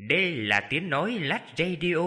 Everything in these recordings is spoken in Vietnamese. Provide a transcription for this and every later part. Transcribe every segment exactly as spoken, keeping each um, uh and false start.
Đây là tiếng nói Lát Radio.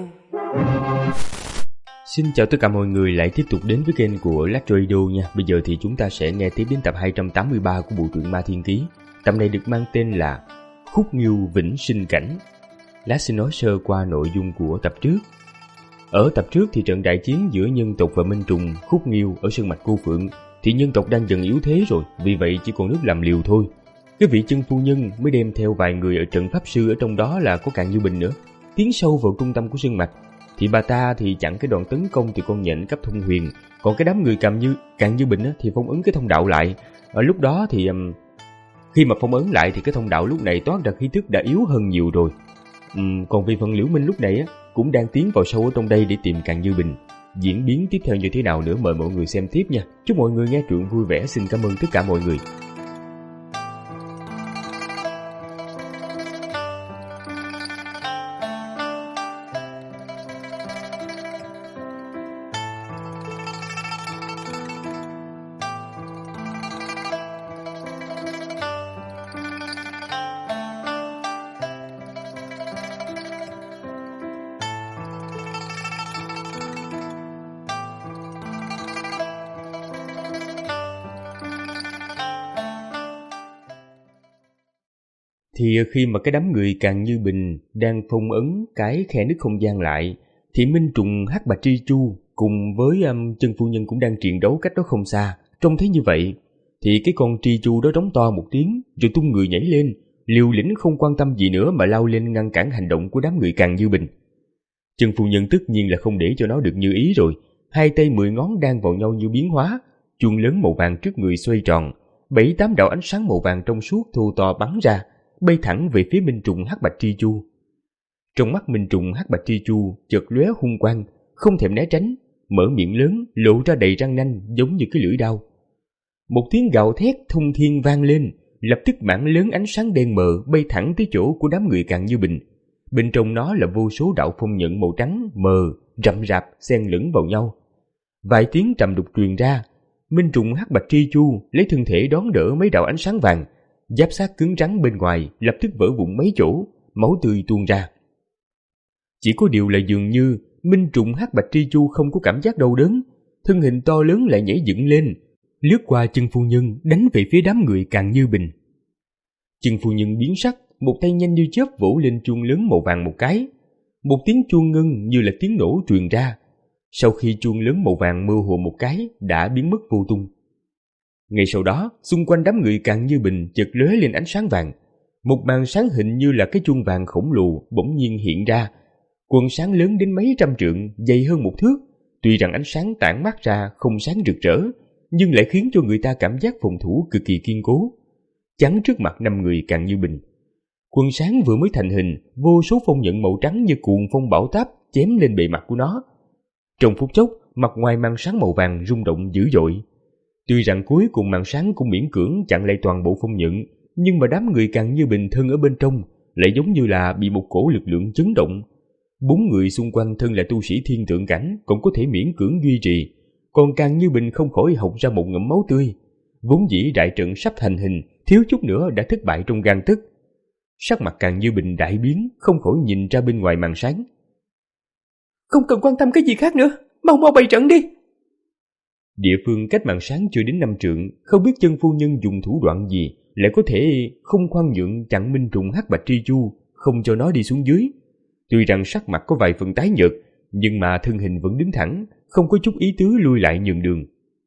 Xin chào tất cả mọi người lại tiếp tục đến với kênh của Lát Radio nha. Bây giờ thì chúng ta sẽ nghe tiếp đến tập hai trăm tám mươi ba của bộ truyện Ma Thiên Ký. Tập này được mang tên là Khúc Nghiêu Vĩnh Sinh Cảnh. Lát xin nói sơ qua nội dung của tập trước. Ở tập trước thì trận đại chiến giữa nhân tộc và Minh Trùng Khúc Nghiêu ở sơn mạch Cô Phượng thì nhân tộc đang dần yếu thế rồi, vì vậy chỉ còn nước làm liều thôi. Cái vị chân phu nhân mới đem theo vài người ở trận pháp sư, ở trong đó là có Càn Như Bình nữa, tiến sâu vào trung tâm của sơn mạch. Thì bà ta thì chặn cái đòn tấn công từ con nhện cấp thông huyền, còn cái đám người Càn Như Càn Như Bình á, thì phong ấn cái thông đạo lại. Ở lúc đó thì um, khi mà phong ấn lại thì cái thông đạo lúc này toát ra khí tức đã yếu hơn nhiều rồi. Um, còn vì phần Liễu Minh lúc này á, cũng đang tiến vào sâu ở trong đây để tìm Càn Như Bình. Diễn biến tiếp theo như thế nào nữa mời mọi người xem tiếp nha. Chúc mọi người nghe truyện vui vẻ. Xin cảm ơn tất cả mọi người. Thì khi mà cái đám người Càn Như Bình đang phong ấn cái khe nứt không gian lại, thì Minh Trùng Hắc Bạch Tri Chu cùng với um, chân phu nhân cũng đang triền đấu cách đó không xa. Trông thấy như vậy, thì cái con Tri Chu đó rống to một tiếng, rồi tung người nhảy lên, liều lĩnh không quan tâm gì nữa mà lao lên ngăn cản hành động của đám người Càn Như Bình. Chân phu nhân tất nhiên là không để cho nó được như ý rồi, hai tay mười ngón đang vào nhau như biến hóa, chuông lớn màu vàng trước người xoay tròn, bảy tám đạo ánh sáng màu vàng trong suốt thô to bắn ra, bay thẳng về phía Minh Trùng Hắc Bạch Tri Chu. Trong mắt Minh Trùng Hắc Bạch Tri Chu chợt lóe hung quang, không thèm né tránh, mở miệng lớn lộ ra đầy răng nanh giống như cái lưỡi dao. Một tiếng gào thét thông thiên vang lên, lập tức mảng lớn ánh sáng đen mờ bay thẳng tới chỗ của đám người Càn Như Bình. Bên trong nó là vô số đạo phong nhận màu trắng mờ rậm rạp xen lẫn vào nhau. Vài tiếng trầm đục truyền ra, Minh Trùng Hắc Bạch Tri Chu lấy thân thể đón đỡ mấy đạo ánh sáng vàng, giáp sát cứng rắn bên ngoài lập tức vỡ vụn mấy chỗ, máu tươi tuôn ra. Chỉ có điều là dường như Minh Trùng Hắc Bạch Tri Chu không có cảm giác đau đớn, thân hình to lớn lại nhảy dựng lên, lướt qua chân phu nhân đánh về phía đám người Càn Như Bình. Chân phu nhân biến sắc, một tay nhanh như chớp vỗ lên chuông lớn màu vàng một cái, một tiếng chuông ngân như là tiếng nổ truyền ra. Sau khi chuông lớn màu vàng mơ hồ một cái đã biến mất vô tung. Ngay sau đó, xung quanh đám người Càn Như Bình chợt lóe lên ánh sáng vàng. Một màn sáng hình như là cái chuông vàng khổng lồ bỗng nhiên hiện ra. Quần sáng lớn đến mấy trăm trượng, dày hơn một thước. Tuy rằng ánh sáng tản mát ra không sáng rực rỡ, nhưng lại khiến cho người ta cảm giác phòng thủ cực kỳ kiên cố. Chắn trước mặt năm người Càn Như Bình. Quần sáng vừa mới thành hình, vô số phong nhận màu trắng như cuồng phong bão táp chém lên bề mặt của nó. Trong phút chốc, mặt ngoài màn sáng màu vàng rung động dữ dội. Tuy rằng cuối cùng màn sáng cũng miễn cưỡng chặn lại toàn bộ phong nhận, nhưng mà đám người Càn Như Bình thân ở bên trong lại giống như là bị một cổ lực lượng chấn động. Bốn người xung quanh thân là tu sĩ thiên tượng cảnh cũng có thể miễn cưỡng duy trì, còn Càn Như Bình không khỏi hộc ra một ngụm máu tươi. Vốn dĩ đại trận sắp thành hình, thiếu chút nữa đã thất bại trong gang tấc. Sắc mặt Càn Như Bình đại biến, không khỏi nhìn ra bên ngoài màn sáng. Không cần quan tâm cái gì khác nữa, mau mau bày trận đi. Địa phương cách màn sáng chưa đến năm trượng, không biết chân phu nhân dùng thủ đoạn gì lại có thể không khoan nhượng chặn Minh Trùng Hắc Bạch Tri Chu, không cho nó đi xuống dưới. Tuy rằng sắc mặt có vài phần tái nhợt, nhưng mà thân hình vẫn đứng thẳng, không có chút ý tứ lui lại nhường đường.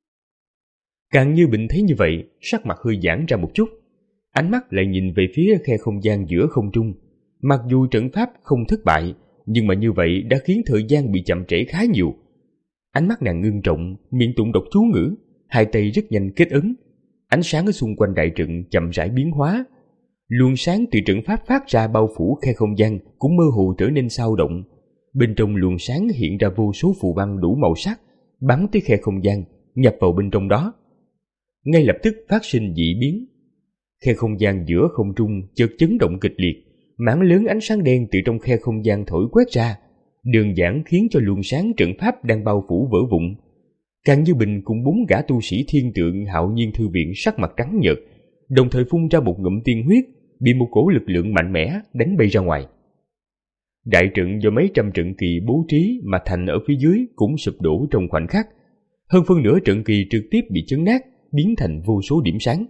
Càn Như Bình thấy như vậy, sắc mặt hơi giãn ra một chút, ánh mắt lại nhìn về phía khe không gian giữa không trung. Mặc dù trận pháp không thất bại, nhưng mà như vậy đã khiến thời gian bị chậm trễ khá nhiều. Ánh mắt nàng ngưng trọng, miệng tụng đọc chú ngữ, hai tay rất nhanh kết ấn. Ánh sáng ở xung quanh đại trận chậm rãi biến hóa. Luồng sáng từ trận pháp phát ra bao phủ khe không gian cũng mơ hồ trở nên sao động. Bên trong luồng sáng hiện ra vô số phù văn đủ màu sắc, bắn tới khe không gian, nhập vào bên trong đó. Ngay lập tức phát sinh dị biến. Khe không gian giữa không trung chợt chấn động kịch liệt, mảng lớn ánh sáng đen từ trong khe không gian thổi quét ra, đơn giản khiến cho luồng sáng trận pháp đang bao phủ vỡ vụn. Càn Như Bình cùng bốn gã tu sĩ thiên tượng Hạo Nhiên Thư Viện sắc mặt trắng nhợt, đồng thời phun ra một ngụm tiên huyết, bị một cổ lực lượng mạnh mẽ đánh bay ra ngoài. Đại trận do mấy trăm trận kỳ bố trí mà thành ở phía dưới cũng sụp đổ trong khoảnh khắc. Hơn phân nửa trận kỳ trực tiếp bị chấn nát, biến thành vô số điểm sáng.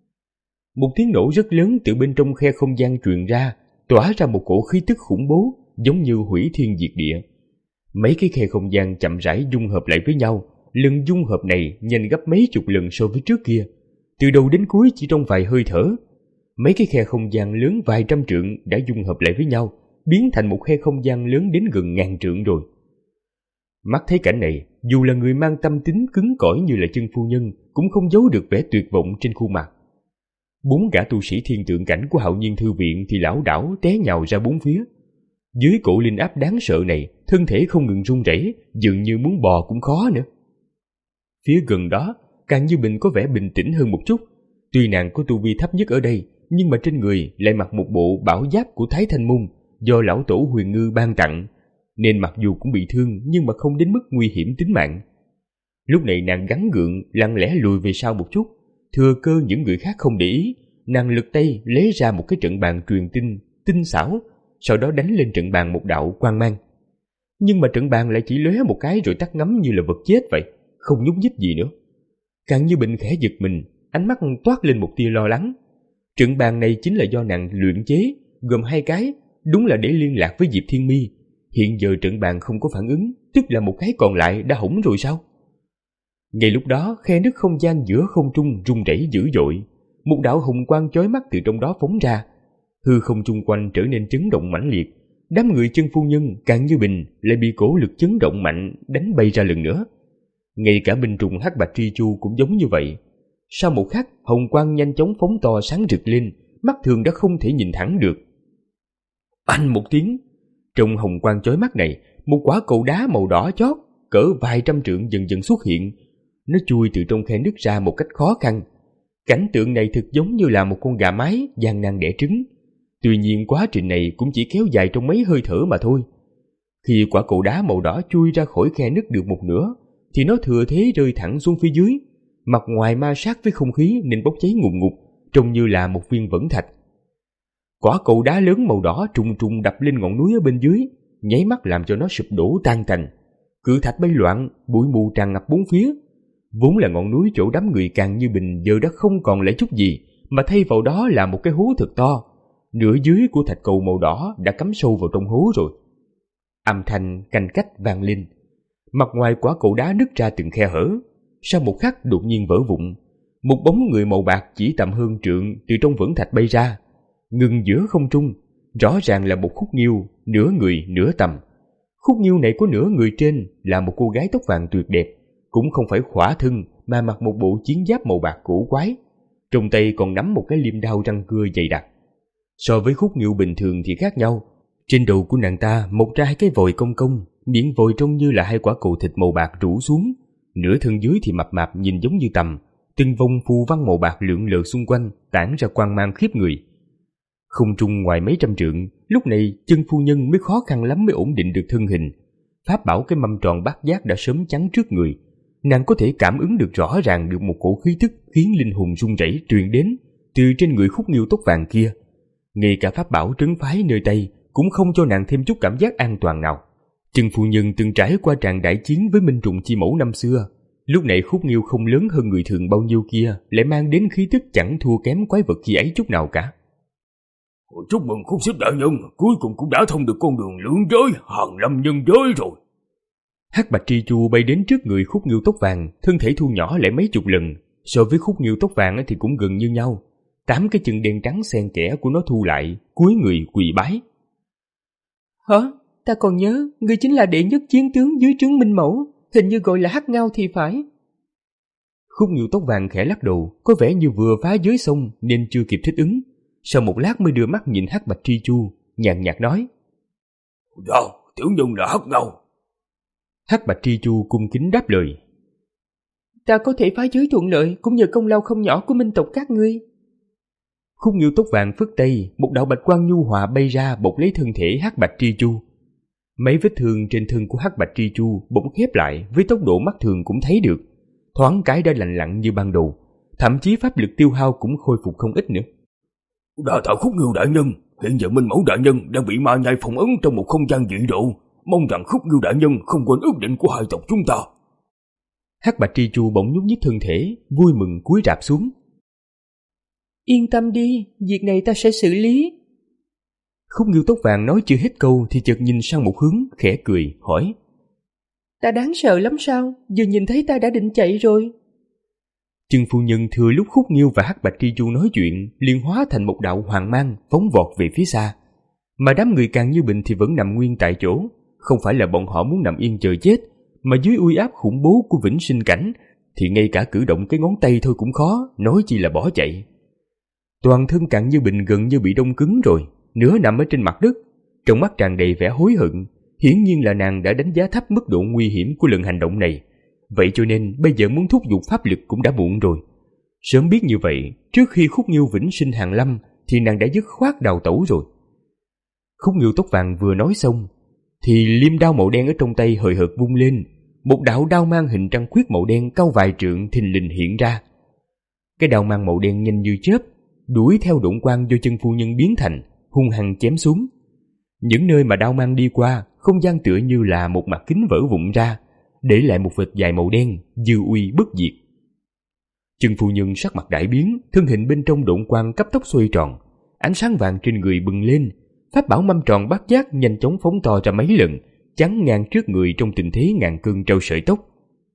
Một tiếng nổ rất lớn từ bên trong khe không gian truyền ra, tỏa ra một cổ khí tức khủng bố, giống như hủy thiên diệt địa. Mấy cái khe không gian chậm rãi dung hợp lại với nhau, lần dung hợp này nhanh gấp mấy chục lần so với trước kia. Từ đầu đến cuối chỉ trong vài hơi thở, mấy cái khe không gian lớn vài trăm trượng đã dung hợp lại với nhau, biến thành một khe không gian lớn đến gần ngàn trượng rồi. Mắt thấy cảnh này, dù là người mang tâm tính cứng cỏi như là Chân phu nhân cũng không giấu được vẻ tuyệt vọng trên khuôn mặt. Bốn gã tu sĩ thiên tượng cảnh của Hạo Nhiên Thư Viện thì lảo đảo té nhào ra bốn phía. Dưới cổ linh áp đáng sợ này, thân thể không ngừng run rẩy, dường như muốn bò cũng khó nữa. Phía gần đó, Càng Như Bình có vẻ bình tĩnh hơn một chút. Tuy nàng có tu vi thấp nhất ở đây, nhưng mà trên người lại mặc một bộ bảo giáp của Thái Thanh Môn do lão tổ Huyền Ngư ban tặng, nên mặc dù cũng bị thương nhưng mà không đến mức nguy hiểm tính mạng. Lúc này nàng gắng gượng lặng lẽ lùi về sau một chút, thừa cơ những người khác không để ý, nàng lật tay lấy ra một cái trận bàn truyền tinh tinh xảo, sau đó đánh lên trận bàn một đạo quang mang. Nhưng mà trận bàn lại chỉ lóe một cái rồi tắt ngấm như là vật chết vậy, không nhúc nhích gì nữa. Càng Như Bình khẽ giật mình, ánh mắt toát lên một tia lo lắng. Trận bàn này chính là do nàng luyện chế, gồm hai cái, đúng là để liên lạc với Diệp Thiên Mi. Hiện giờ trận bàn không có phản ứng, tức là một cái còn lại đã hỏng rồi sao? Ngay lúc đó, khe nứt không gian giữa không trung rung rẩy dữ dội, một đạo hồng quang chói mắt từ trong đó phóng ra, hư không chung quanh trở nên chấn động mãnh liệt. Đám người Chân phu nhân Càng Như Bình lại bị cổ lực chấn động mạnh đánh bay ra lần nữa. Ngay cả binh trùng Hắc Bạch Tri Chu cũng giống như vậy. Sau một khắc, hồng quang nhanh chóng phóng to sáng rực lên, mắt thường đã không thể nhìn thẳng được. Anh một tiếng, trong hồng quang chói mắt này, một quả cầu đá màu đỏ chót cỡ vài trăm trượng dần dần xuất hiện. Nó chui từ trong khe nứt ra một cách khó khăn. Cảnh tượng này thực giống như là một con gà mái gian nan đẻ trứng. Tuy nhiên quá trình này cũng chỉ kéo dài trong mấy hơi thở mà thôi. Khi quả cầu đá màu đỏ chui ra khỏi khe nứt được một nửa, thì nó thừa thế rơi thẳng xuống phía dưới. Mặt ngoài ma sát với không khí nên bốc cháy ngùn ngụt, trông như là một viên vẫn thạch. Quả cầu đá lớn màu đỏ trùng trùng đập lên ngọn núi ở bên dưới, nháy mắt làm cho nó sụp đổ tan tành. Cự thạch bay loạn, bụi mù tràn ngập bốn phía. Vốn là ngọn núi chỗ đám người Càng Như Bình giờ đã không còn lại chút gì, mà thay vào đó là một cái hố thật to. Nửa dưới của thạch cầu màu đỏ đã cắm sâu vào trong hố rồi. Âm thanh canh cách vang lên. Mặt ngoài quả cầu đá nứt ra từng khe hở. Sau một khắc đột nhiên vỡ vụn. Một bóng người màu bạc chỉ tầm hơn trượng từ trong vẫn thạch bay ra, ngừng giữa không trung. Rõ ràng là một khúc nghiêu, nửa người nửa tầm. Khúc nghiêu này có nửa người trên là một cô gái tóc vàng tuyệt đẹp, cũng không phải khỏa thân mà mặc một bộ chiến giáp màu bạc cổ quái. Trong tay còn nắm một cái liêm đao răng cưa dày đặc. So với khúc nghiêu bình thường thì khác nhau. Trên đầu của nàng ta mọc ra hai cái vòi cong cong, miệng vòi trông như là hai quả cầu thịt màu bạc rủ xuống. Nửa thân dưới thì mập mạp nhìn giống như tằm, từng vòng phù văn màu bạc lượn lờ xung quanh, tản ra quang mang khiếp người. Không trung ngoài mấy trăm trượng, lúc này Chân phu nhân mới khó khăn lắm mới ổn định được thân hình. Pháp bảo cái mâm tròn bát giác đã sớm chắn trước người. Nàng có thể cảm ứng được rõ ràng được một cổ khí tức khiến linh hồn run rẩy truyền đến từ trên người khúc nghiêu tóc vàng kia. Ngay cả pháp bảo trấn phái nơi tay cũng không cho nàng thêm chút cảm giác an toàn nào. Chân phu nhân từng trải qua tràng đại chiến với Minh Trùng Chi Mẫu năm xưa. Lúc này khúc nghiêu không lớn hơn người thường bao nhiêu kia, lại mang đến khí tức chẳng thua kém quái vật khi ấy chút nào cả. Chúc mừng Khúc Xích đại nhân, cuối cùng cũng đã thông được con đường lưỡng giới, hàng lâm nhân giới rồi. Hắc Bạch Tri Chu bay đến trước người khúc nghiêu tóc vàng, thân thể thu nhỏ lại mấy chục lần. So với khúc nghiêu tóc vàng thì cũng gần như nhau. Tám cái chân đen trắng xen kẽ của nó thu lại, cúi người quỳ bái. Hả? Ta còn nhớ, ngươi chính là đệ nhất chiến tướng dưới trướng Minh Mẫu, hình như gọi là Hắc Ngao thì phải. Khúc nghiêu tóc vàng khẽ lắc đầu, có vẻ như vừa phá giới xong nên chưa kịp thích ứng. Sau một lát mới đưa mắt nhìn Hắc Bạch Tri Chu, nhàn nhạt nói: Dạ, tiểu nhân là Hắc Ngao. Hắc Bạch Tri Chu cung kính đáp lời: Ta có thể phá giới thuận lợi cũng nhờ công lao không nhỏ của minh tộc các ngươi. Khúc nghiêu tóc vàng phất tay, một đạo bạch quang nhu hòa bay ra bọc lấy thân thể Hắc Bạch Tri Chu. Mấy vết thương trên thân của Hắc Bạch Tri Chu bỗng khép lại với tốc độ mắt thường cũng thấy được, thoáng cái đã lành lặn như ban đầu, thậm chí pháp lực tiêu hao cũng khôi phục không ít nữa. Đa tạ Khúc Nghiêu đại nhân, hiện giờ Minh Mẫu đại nhân đang bị ma nhai phong ấn trong một không gian dị độ, mong rằng Khúc Nghiêu đại nhân không quên ước định của hai tộc chúng ta. Hắc Bạch Tri Chu bỗng nhúc nhích thân thể, vui mừng cúi rạp xuống. Yên tâm đi, việc này ta sẽ xử lý. Khúc Nghiêu tóc vàng nói chưa hết câu thì chợt nhìn sang một hướng, khẽ cười, hỏi. Ta đáng sợ lắm sao? Vừa nhìn thấy ta đã định chạy rồi. Trừng phu nhân thừa lúc Khúc Nghiêu và Hắc Bạch Tri Chu nói chuyện, liền hóa thành một đạo hoàng mang phóng vọt về phía xa. Mà đám người Càng Như Bình thì vẫn nằm nguyên tại chỗ. Không phải là bọn họ muốn nằm yên chờ chết, mà dưới uy áp khủng bố của vĩnh sinh cảnh thì ngay cả cử động cái ngón tay thôi cũng khó, nói chi là bỏ chạy. Toàn thân Càng Như Bình gần như bị đông cứng rồi, nửa nằm ở trên mặt đất, trong mắt tràn đầy vẻ hối hận. Hiển nhiên là nàng đã đánh giá thấp mức độ nguy hiểm của lần hành động này. Vậy cho nên bây giờ muốn thúc giục pháp lực cũng đã muộn rồi. Sớm biết như vậy, trước khi Khúc Nghiêu vĩnh sinh hàng lâm thì nàng đã dứt khoát đào tẩu rồi. Khúc Nghiêu tóc vàng vừa nói xong thì liêm đao màu đen ở trong tay hời hợt vung lên. Một đạo đao mang hình trăng khuyết màu đen cao vài trượng thình lình hiện ra. Cái đao mang màu đen nhanh như chớp đuổi theo độn quang do chân phu nhân biến thành, hung hăng chém xuống. Những nơi mà đao mang đi qua, không gian tựa như là một mặt kính vỡ vụn ra, để lại một vệt dài màu đen, dư uy bất diệt. Chân phu nhân sắc mặt đại biến, thân hình bên trong độn quang cấp tốc xoay tròn, ánh sáng vàng trên người bừng lên, pháp bảo mâm tròn bát giác nhanh chóng phóng to ra mấy lần, chắn ngang trước người trong tình thế ngàn cân treo sợi tóc.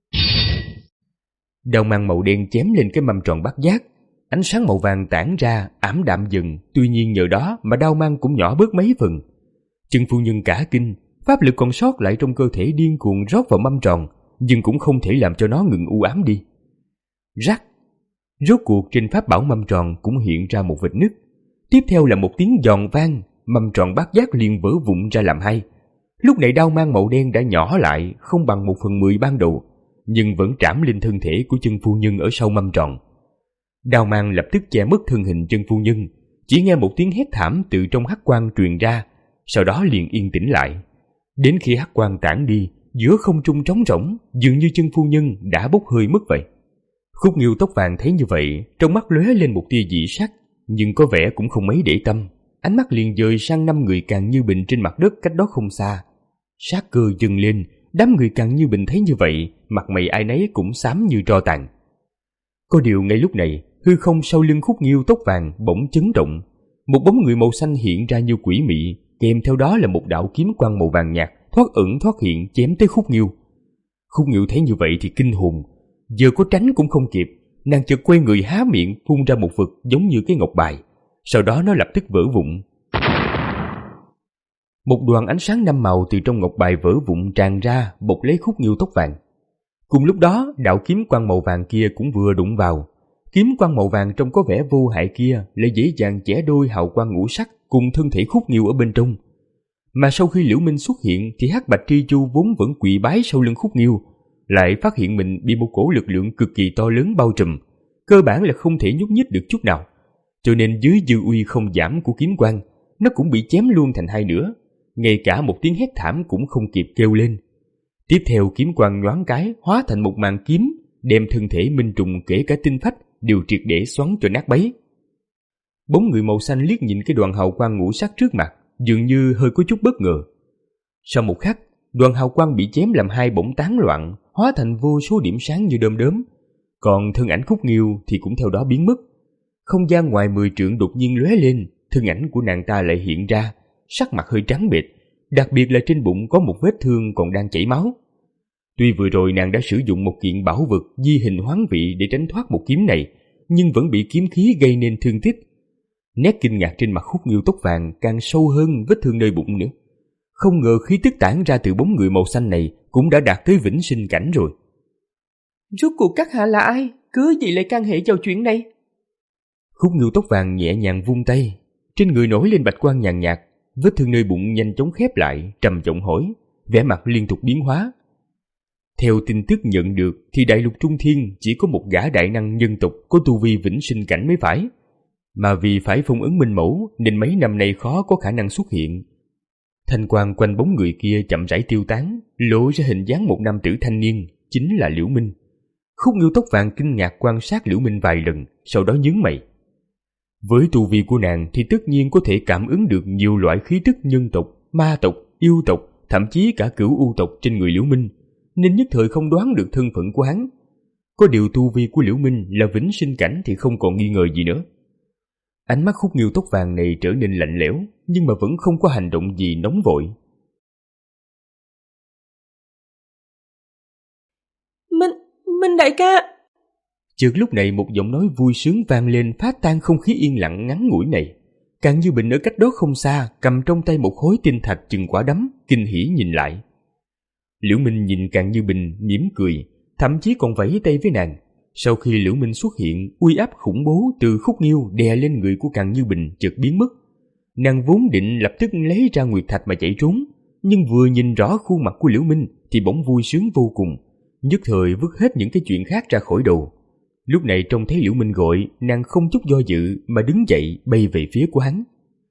Đao mang màu đen chém lên cái mâm tròn bát giác, ánh sáng màu vàng tản ra, ảm đạm dần, tuy nhiên nhờ đó mà đao mang cũng nhỏ bớt mấy phần. Chân phu nhân cả kinh, pháp lực còn sót lại trong cơ thể điên cuồng rót vào mâm tròn, nhưng cũng không thể làm cho nó ngừng u ám đi. Rắc! Rốt cuộc trên pháp bảo mâm tròn cũng hiện ra một vệt nứt. Tiếp theo là một tiếng giòn vang, mâm tròn bát giác liền vỡ vụn ra làm hai. Lúc này đao mang màu đen đã nhỏ lại, không bằng một phần mười ban đầu, nhưng vẫn trảm lên thân thể của chân phu nhân ở sau mâm tròn. Đao mang lập tức che mất thân hình chân phu nhân, chỉ nghe một tiếng hét thảm từ trong hắc quang truyền ra, sau đó liền yên tĩnh lại. Đến khi hắc quang tản đi, giữa không trung trống rỗng, dường như chân phu nhân đã bốc hơi mất vậy. Khúc Nghiêu tóc vàng thấy như vậy, trong mắt lóe lên một tia dị sắc, nhưng có vẻ cũng không mấy để tâm. Ánh mắt liền dời sang năm người Càng Như Bình trên mặt đất cách đó không xa. Sát cơ dâng lên, đám người Càng Như Bình thấy như vậy, mặt mày ai nấy cũng xám như tro tàn. Có điều ngay lúc này, hư không sau lưng Khúc Nghiêu tóc vàng bỗng chấn động, một bóng người màu xanh hiện ra như quỷ mị, kèm theo đó là một đạo kiếm quang màu vàng nhạt thoát ẩn thoát hiện chém tới Khúc Nghiêu. Khúc Nghiêu thấy như vậy thì kinh hồn, giờ có tránh cũng không kịp, nàng chợt quay người há miệng phun ra một vật giống như cái ngọc bài, sau đó nó lập tức vỡ vụn. Một đoàn ánh sáng năm màu từ trong ngọc bài vỡ vụn tràn ra, bọc lấy Khúc Nghiêu tóc vàng. Cùng lúc đó, đạo kiếm quang màu vàng kia cũng vừa đụng vào. Kiếm quang màu vàng trông có vẻ vô hại kia lại dễ dàng chẻ đôi hào quang ngũ sắc cùng thân thể Khúc Nghiêu ở bên trong. Mà sau khi Liễu Minh xuất hiện thì Hắc Bạch Tri Chu vốn vẫn quỳ bái sau lưng Khúc Nghiêu, lại phát hiện mình bị một cổ lực lượng cực kỳ to lớn bao trùm, cơ bản là không thể nhúc nhích được chút nào. Cho nên dưới dư uy không giảm của kiếm quang, nó cũng bị chém luôn thành hai nửa, ngay cả một tiếng hét thảm cũng không kịp kêu lên. Tiếp theo kiếm quang nhoáng cái hóa thành một màn kiếm, đem thân thể Minh Trùng kể cả tinh phách đều triệt để xoắn cho nát bấy. Bóng người màu xanh liếc nhìn cái đoàn hào quang ngũ sắc trước mặt, dường như hơi có chút bất ngờ. Sau một khắc, đoàn hào quang bị chém làm hai bỗng tán loạn, hóa thành vô số điểm sáng như đom đóm. Còn thân ảnh Khúc Nghiêu thì cũng theo đó biến mất. Không gian ngoài mười trượng đột nhiên lóe lên, thân ảnh của nàng ta lại hiện ra, sắc mặt hơi trắng bệch, đặc biệt là trên bụng có một vết thương còn đang chảy máu. Tuy vừa rồi nàng đã sử dụng một kiện bảo vật di hình hoán vị để tránh thoát một kiếm này, nhưng vẫn bị kiếm khí gây nên thương tích. Nét kinh ngạc trên mặt Khúc Nghiêu tóc vàng càng sâu hơn vết thương nơi bụng nữa. Không ngờ khí tức tản ra từ bóng người màu xanh này cũng đã đạt tới vĩnh sinh cảnh rồi. Rốt cuộc các hạ là ai? Cớ gì lại can hệ vào chuyện này? Khúc Nghiêu tóc vàng nhẹ nhàng vung tay, trên người nổi lên bạch quang nhàn nhạt, vết thương nơi bụng nhanh chóng khép lại, trầm giọng hỏi, vẻ mặt liên tục biến hóa. Theo tin tức nhận được thì đại lục Trung Thiên chỉ có một gã đại năng nhân tộc có tu vi vĩnh sinh cảnh mới phải, mà vì phải phong ấn Minh Mẫu nên mấy năm nay khó có khả năng xuất hiện. Thanh quang quanh bóng người kia chậm rãi tiêu tán, lộ ra hình dáng một nam tử thanh niên, chính là Liễu Minh. Khúc Nghiêu tóc vàng kinh ngạc quan sát Liễu Minh vài lần, sau đó nhướng mày. Với tu vi của nàng thì tất nhiên có thể cảm ứng được nhiều loại khí tức nhân tộc, ma tộc, yêu tộc, thậm chí cả cửu u tộc trên người Liễu Minh, nên nhất thời không đoán được thân phận của hắn. Có điều tu vi của Liễu Minh là vĩnh sinh cảnh thì không còn nghi ngờ gì nữa. Ánh mắt Khúc Nghiêu tóc vàng này trở nên lạnh lẽo, nhưng mà vẫn không có hành động gì nóng vội. Minh, Minh đại ca. Chợt lúc này một giọng nói vui sướng vang lên, phá tan không khí yên lặng ngắn ngủi này. Càng Như Bình ở cách đó không xa, cầm trong tay một khối tinh thạch chừng quả đấm, kinh hỉ nhìn lại. Liễu Minh nhìn Càng Như Bình mỉm cười, thậm chí còn vẫy tay với nàng. Sau khi Liễu Minh xuất hiện, uy áp khủng bố từ Khúc Nghiêu đè lên người của Càng Như Bình chợt biến mất. Nàng vốn định lập tức lấy ra nguyệt thạch mà chạy trốn, nhưng vừa nhìn rõ khuôn mặt của Liễu Minh thì bỗng vui sướng vô cùng, nhất thời vứt hết những cái chuyện khác ra khỏi đầu. Lúc này trông thấy Liễu Minh gọi, nàng không chút do dự mà đứng dậy bay về phía của hắn.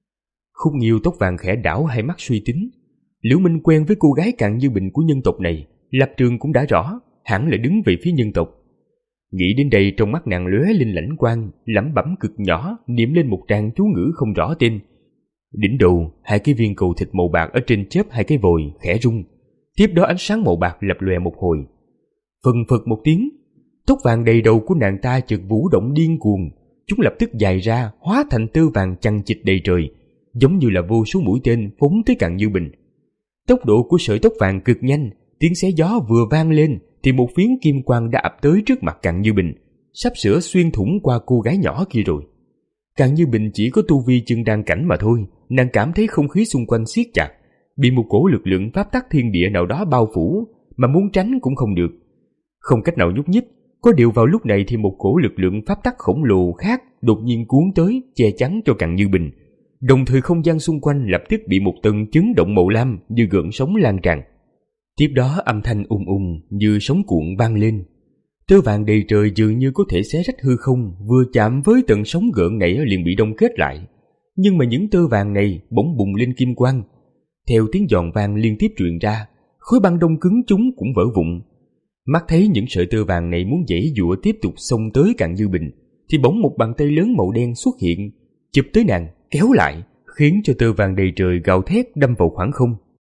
Khúc Nghiêu tóc vàng khẽ đảo hai mắt suy tính. Liễu Minh quen với cô gái Càng Như Bình của nhân tộc này, lập trường cũng đã rõ, hẳn là đứng về phía nhân tộc. Nghĩ đến đây, trong mắt nàng lóe lên lãnh quang, lẩm bẩm cực nhỏ, niệm lên một tràng chú ngữ không rõ tên. Đỉnh đầu, hai cái viên cầu thịt màu bạc ở trên chớp hai cái vòi khẽ rung, tiếp đó ánh sáng màu bạc lập lòe một hồi. Phần phật một tiếng, tóc vàng đầy đầu của nàng ta chợt vũ động điên cuồng, chúng lập tức dài ra, hóa thành tơ vàng chằng chịt đầy trời, giống như là vô số mũi tên phóng tới Càng Như Bình. Tốc độ của sợi tóc vàng cực nhanh, tiếng xé gió vừa vang lên thì một phiến kim quang đã ập tới trước mặt Càng Như Bình, sắp sửa xuyên thủng qua cô gái nhỏ kia rồi. Càng Như Bình chỉ có tu vi chân đan cảnh mà thôi, nàng cảm thấy không khí xung quanh siết chặt, bị một cổ lực lượng pháp tắc thiên địa nào đó bao phủ, mà muốn tránh cũng không được. Không cách nào nhúc nhích, có điều vào lúc này thì một cổ lực lượng pháp tắc khổng lồ khác đột nhiên cuốn tới, che chắn cho Càng Như Bình. Đồng thời không gian xung quanh lập tức bị một tầng chấn động màu lam như gợn sóng lan tràn. Tiếp đó âm thanh ùng ùng như sóng cuộn vang lên. Tơ vàng đầy trời dường như có thể xé rách hư không, vừa chạm với tầng sóng gợn này liền bị đông kết lại. Nhưng mà những tơ vàng này bỗng bùng lên kim quang. Theo tiếng giòn vang liên tiếp truyền ra, khối băng đông cứng chúng cũng vỡ vụn. Mắt thấy những sợi tơ vàng này muốn giãy giụa tiếp tục xông tới Càng Như Bình, thì bỗng một bàn tay lớn màu đen xuất hiện, chụp tới nàng, kéo lại, khiến cho tơ vàng đầy trời gào thét đâm vào khoảng không.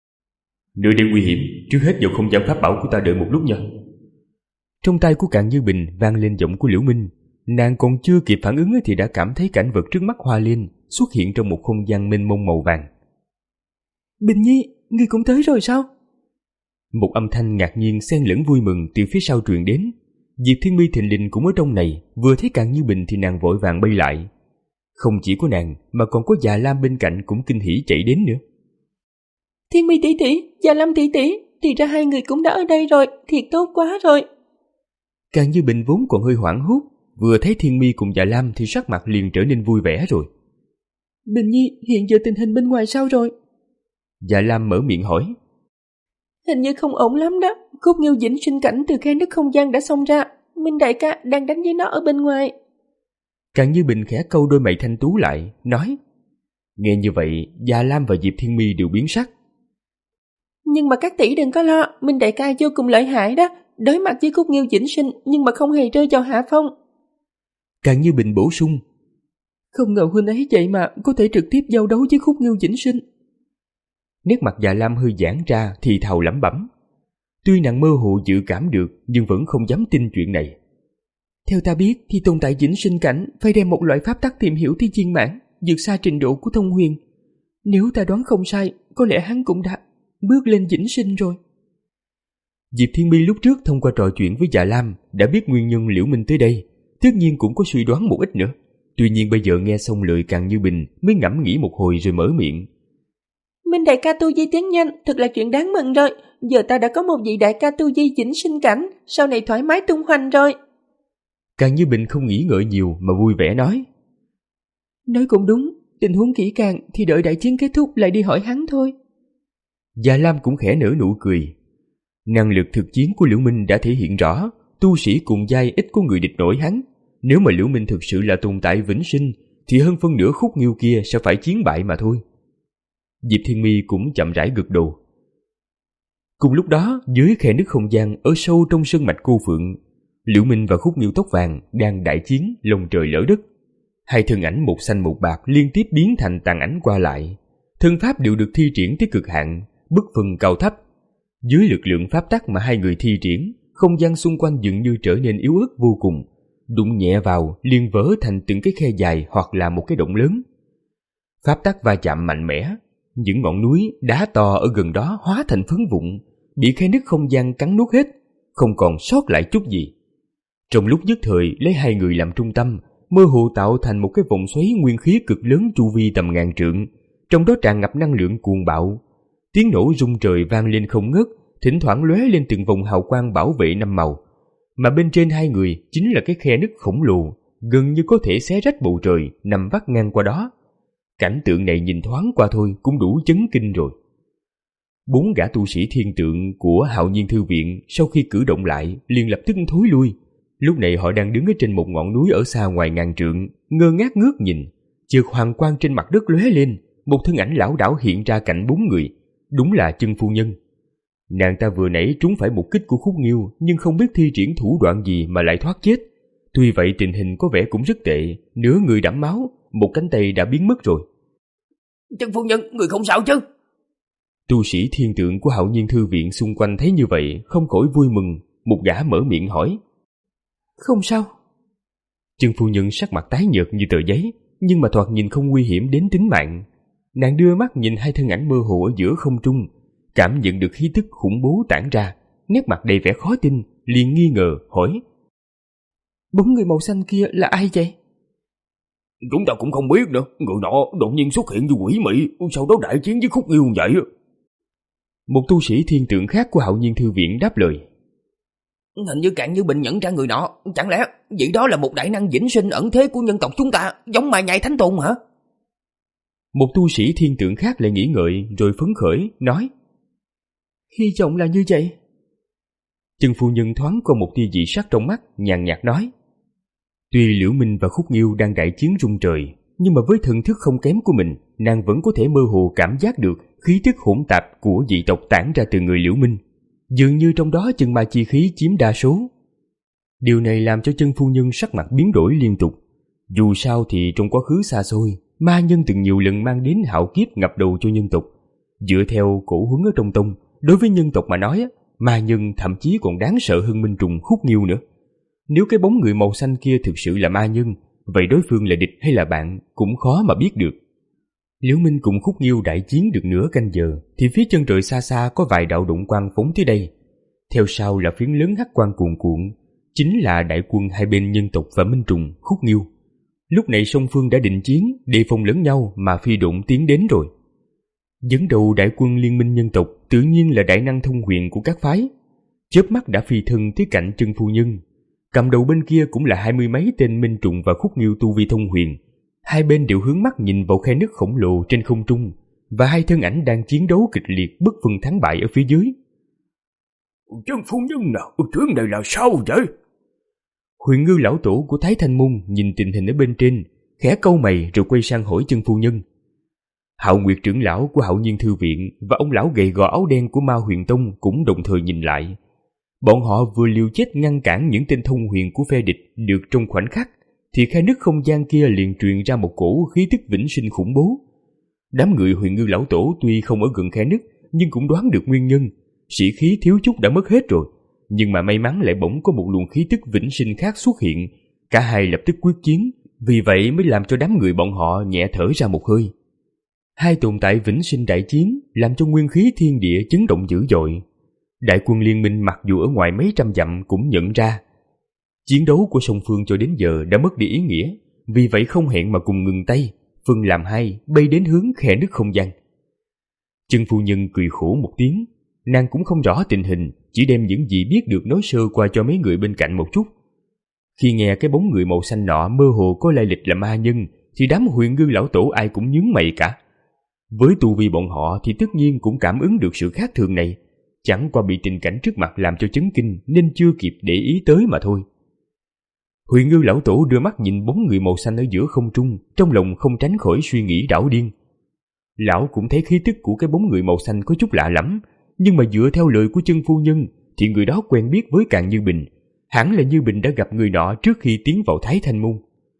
Nơi đây nguy hiểm, trước hết vào không gian pháp bảo của ta đợi một lúc nha. Trong tay của Càng Như Bình vang lên giọng của Liễu Minh. Nàng còn chưa kịp phản ứng thì đã cảm thấy cảnh vật trước mắt hoa lên, xuất hiện trong một không gian mênh mông màu vàng. Bình Nhi, ngươi cũng tới rồi sao? Một âm thanh ngạc nhiên xen lẫn vui mừng từ phía sau truyền đến. Diệp Thiên Mi thình lình cũng ở trong này, vừa thấy Càng Như Bình thì nàng vội vàng bay lại. Không chỉ có nàng mà còn có Già Lam bên cạnh cũng kinh hỉ chạy đến nữa. Thiên Mi tỷ tỷ, Già Lam tỷ tỷ, thì ra hai người cũng đã ở đây rồi, thiệt tốt quá rồi. Càng Như Bình vốn còn hơi hoảng hốt, vừa thấy Thiên Mi cùng Già Lam thì sắc mặt liền trở nên vui vẻ rồi. Bình Nhi, hiện giờ tình hình bên ngoài sao rồi? Già Lam mở miệng hỏi. Hình như không ổn lắm đó, Khúc Nghiêu Dĩnh sinh cảnh từ khe nứt không gian đã xông ra, Minh đại ca đang đánh với nó ở bên ngoài. Càng Như Bình khẽ câu đôi mày thanh tú lại, nói. Nghe như vậy, Già Lam và Diệp Thiên Mi đều biến sắc. Nhưng mà các tỷ đừng có lo, Minh đại ca vô cùng lợi hại đó, đối mặt với Khúc Nghiêu Dĩnh sinh nhưng mà không hề rơi vào hạ phong. Càng Như Bình bổ sung. Không ngờ huynh ấy vậy mà có thể trực tiếp giao đấu với Khúc Nghiêu Dĩnh sinh. Nét mặt Già Lam hơi giãn ra thì thào lẩm bẩm. Tuy nàng mơ hồ dự cảm được nhưng vẫn không dám tin chuyện này. Theo ta biết thì tồn tại Dĩnh sinh cảnh phải đem một loại pháp tắc tìm hiểu thiên chiên mãn, vượt xa trình độ của thông huyền. Nếu ta đoán không sai, có lẽ hắn cũng đã bước lên Dĩnh sinh rồi. Diệp Thiên Mi lúc trước thông qua trò chuyện với Già Lam đã biết nguyên nhân Liễu Minh tới đây, tất nhiên cũng có suy đoán một ít nữa. Tuy nhiên bây giờ nghe xong lời Càng Như Bình mới ngẫm nghĩ một hồi rồi mở miệng. Minh đại ca tu vi tiến nhanh, thật là chuyện đáng mừng rồi. Giờ ta đã có một vị đại ca tu vi Dĩnh sinh cảnh, sau này thoải mái tung hoành rồi. Càng Như Bình không nghĩ ngợi nhiều mà vui vẻ nói. Nói cũng đúng, tình huống kỹ càng thì đợi đại chiến kết thúc lại đi hỏi hắn thôi. Già Lam cũng khẽ nở nụ cười. Năng lực thực chiến của Liễu Minh đã thể hiện rõ, tu sĩ cùng giai ít có người địch nổi hắn. Nếu mà Liễu Minh thực sự là tồn tại vĩnh sinh thì hơn phân nửa Khúc Nghiêu kia sẽ phải chiến bại mà thôi. Diệp Thiên Mi cũng chậm rãi gật đầu. Cùng lúc đó, dưới khe nứt không gian ở sâu trong sơn mạch cô Phượng, Liễu Minh và Khúc Nghiêu tóc vàng đang đại chiến lồng trời lỡ đất. Hai thân ảnh một xanh một bạc liên tiếp biến thành tàn ảnh qua lại. Thân pháp đều được thi triển tới cực hạn, bất phân cao thấp. Dưới lực lượng pháp tắc mà hai người thi triển, không gian xung quanh dường như trở nên yếu ớt vô cùng. Đụng nhẹ vào liền vỡ thành từng cái khe dài hoặc là một cái động lớn. Pháp tắc va chạm mạnh mẽ, những ngọn núi, đá to ở gần đó hóa thành phấn vụn, bị khe nứt không gian cắn nuốt hết, không còn sót lại chút gì. Trong lúc nhất thời lấy hai người làm trung tâm, mơ hồ tạo thành một cái vòng xoáy nguyên khí cực lớn chu vi tầm ngàn trượng, trong đó tràn ngập năng lượng cuồng bạo. Tiếng nổ rung trời vang lên không ngớt, thỉnh thoảng lóe lên từng vòng hào quang bảo vệ năm màu. Mà bên trên hai người chính là cái khe nứt khổng lồ, gần như có thể xé rách bầu trời nằm vắt ngang qua đó. Cảnh tượng này nhìn thoáng qua thôi cũng đủ chấn kinh rồi. Bốn gã tu sĩ thiên tượng của Hạo Nhiên Thư Viện sau khi cử động lại liền lập tức thối lui. Lúc này họ đang đứng ở trên một ngọn núi ở xa ngoài ngàn trượng, ngơ ngác ngước nhìn. Chợt hoàng quang trên mặt đất lóe lên, một thân ảnh lảo đảo hiện ra cạnh bốn người. Đúng là Chân phu nhân. Nàng ta vừa nãy trúng phải một kích của Khúc Nghiêu, nhưng không biết thi triển thủ đoạn gì mà lại thoát chết. Tuy vậy tình hình có vẻ cũng rất tệ, nửa người đẫm máu, một cánh tay đã biến mất rồi. Chân phu nhân, người không sao chứ? Tu sĩ thiên tượng của Hạo Nhiên Thư Viện xung quanh thấy như vậy, không khỏi vui mừng. Một gã mở miệng hỏi. Không sao. Chân phu nhân sắc mặt tái nhợt như tờ giấy, nhưng mà thoạt nhìn không nguy hiểm đến tính mạng. Nàng đưa mắt nhìn hai thân ảnh mơ hồ ở giữa không trung, cảm nhận được khí tức khủng bố tản ra, nét mặt đầy vẻ khó tin, liền nghi ngờ hỏi. Bốn người màu xanh kia là ai vậy? Chúng ta cũng không biết nữa, người nọ đột nhiên xuất hiện như quỷ mị, sau đó đại chiến với Khúc Nghiêu vậy. Một tu sĩ thiên tượng khác của Hạo Nhiên Thư Viện đáp lời. Hình như Cạn Như Bình nhận ra người nọ, chẳng lẽ vậy đó là một đại năng vĩnh sinh ẩn thế của nhân tộc chúng ta, giống Mai Nhai Thánh Tôn hả? Một tu sĩ thiên tượng khác lại nghĩ ngợi rồi phấn khởi nói. Hy vọng là như vậy. Chân phu nhân thoáng có một tia dị sắc trong mắt, nhàn nhạt nói. Tuy Liễu Minh và Khúc Nghiêu đang đại chiến rung trời, nhưng mà với thần thức không kém của mình, nàng vẫn có thể mơ hồ cảm giác được khí tức hỗn tạp của dị tộc tản ra từ người Liễu Minh. Dường như trong đó chân ma chi khí chiếm đa số. Điều này làm cho Chân phu nhân sắc mặt biến đổi liên tục. Dù sao thì trong quá khứ xa xôi, ma nhân từng nhiều lần mang đến hạo kiếp ngập đầu cho nhân tộc. Dựa theo cổ huấn ở trong tông, đối với nhân tộc mà nói, ma nhân thậm chí còn đáng sợ hơn Minh Trùng Khúc Nghiêu nữa. Nếu cái bóng người màu xanh kia thực sự là ma nhân, vậy đối phương là địch hay là bạn cũng khó mà biết được. Liễu Minh cùng Khúc Nghiêu đại chiến được nửa canh giờ, thì phía chân trời xa xa có vài đạo đụng quang phóng tới đây. Theo sau là phiến lớn hắc quang cuồn cuộn, chính là đại quân hai bên nhân tộc và Minh Trùng Khúc Nghiêu. Lúc này song phương đã định chiến, đề phòng lẫn nhau mà phi độn tiến đến rồi. Dẫn đầu đại quân liên minh nhân tộc tự nhiên là đại năng thông huyền của các phái. Chớp mắt đã phi thân tới cạnh Chân phu nhân. Cầm đầu bên kia cũng là hai mươi mấy tên Minh Trùng và Khúc Nghiêu tu vi thông huyền. Hai bên đều hướng mắt nhìn vào khe nứt khổng lồ trên không trung, và hai thân ảnh đang chiến đấu kịch liệt bất phân thắng bại ở phía dưới. Chân phu nhân nào, chuyện này là sao vậy? Huyền Ngư lão tổ của Thái Thanh Môn nhìn tình hình ở bên trên, khẽ cau mày rồi quay sang hỏi Chân phu nhân. Hạo Nguyệt trưởng lão của Hạo Nhiên Thư Viện và ông lão gầy gò áo đen của Ma Huyền Tông cũng đồng thời nhìn lại. Bọn họ vừa liều chết ngăn cản những tên thông huyền của phe địch được trong khoảnh khắc, thì khe nứt không gian kia liền truyền ra một cổ khí tức vĩnh sinh khủng bố. Đám người Huyền Ngư lão tổ tuy không ở gần khe nứt, nhưng cũng đoán được nguyên nhân. Sĩ khí thiếu chút đã mất hết rồi, nhưng mà may mắn lại bỗng có một luồng khí tức vĩnh sinh khác xuất hiện. Cả hai lập tức quyết chiến, vì vậy mới làm cho đám người bọn họ nhẹ thở ra một hơi. Hai tồn tại vĩnh sinh đại chiến làm cho nguyên khí thiên địa chấn động dữ dội. Đại quân liên minh mặc dù ở ngoài mấy trăm dặm cũng nhận ra chiến đấu của song phương cho đến giờ đã mất đi ý nghĩa, vì vậy không hẹn mà cùng ngừng tay, phân làm hai bay đến hướng khe nứt không gian. Chân phu nhân cười khổ một tiếng, nàng cũng không rõ tình hình, chỉ đem những gì biết được nói sơ qua cho mấy người bên cạnh một chút. Khi nghe cái bóng người màu xanh nọ mơ hồ có lai lịch là ma nhân, thì đám Huyền Ngư lão tổ ai cũng nhướng mày cả. Với tu vi bọn họ thì tất nhiên cũng cảm ứng được sự khác thường này, chẳng qua bị tình cảnh trước mặt làm cho chấn kinh nên chưa kịp để ý tới mà thôi. Huyền Ngư lão tổ đưa mắt nhìn bóng người màu xanh ở giữa không trung, trong lòng không tránh khỏi suy nghĩ đảo điên. Lão cũng thấy khí tức của cái bóng người màu xanh có chút lạ lắm, nhưng mà dựa theo lời của Chân phu nhân thì người đó quen biết với Càn Như Bình, hẳn là Như Bình đã gặp người nọ trước khi tiến vào Thái Thanh Môn.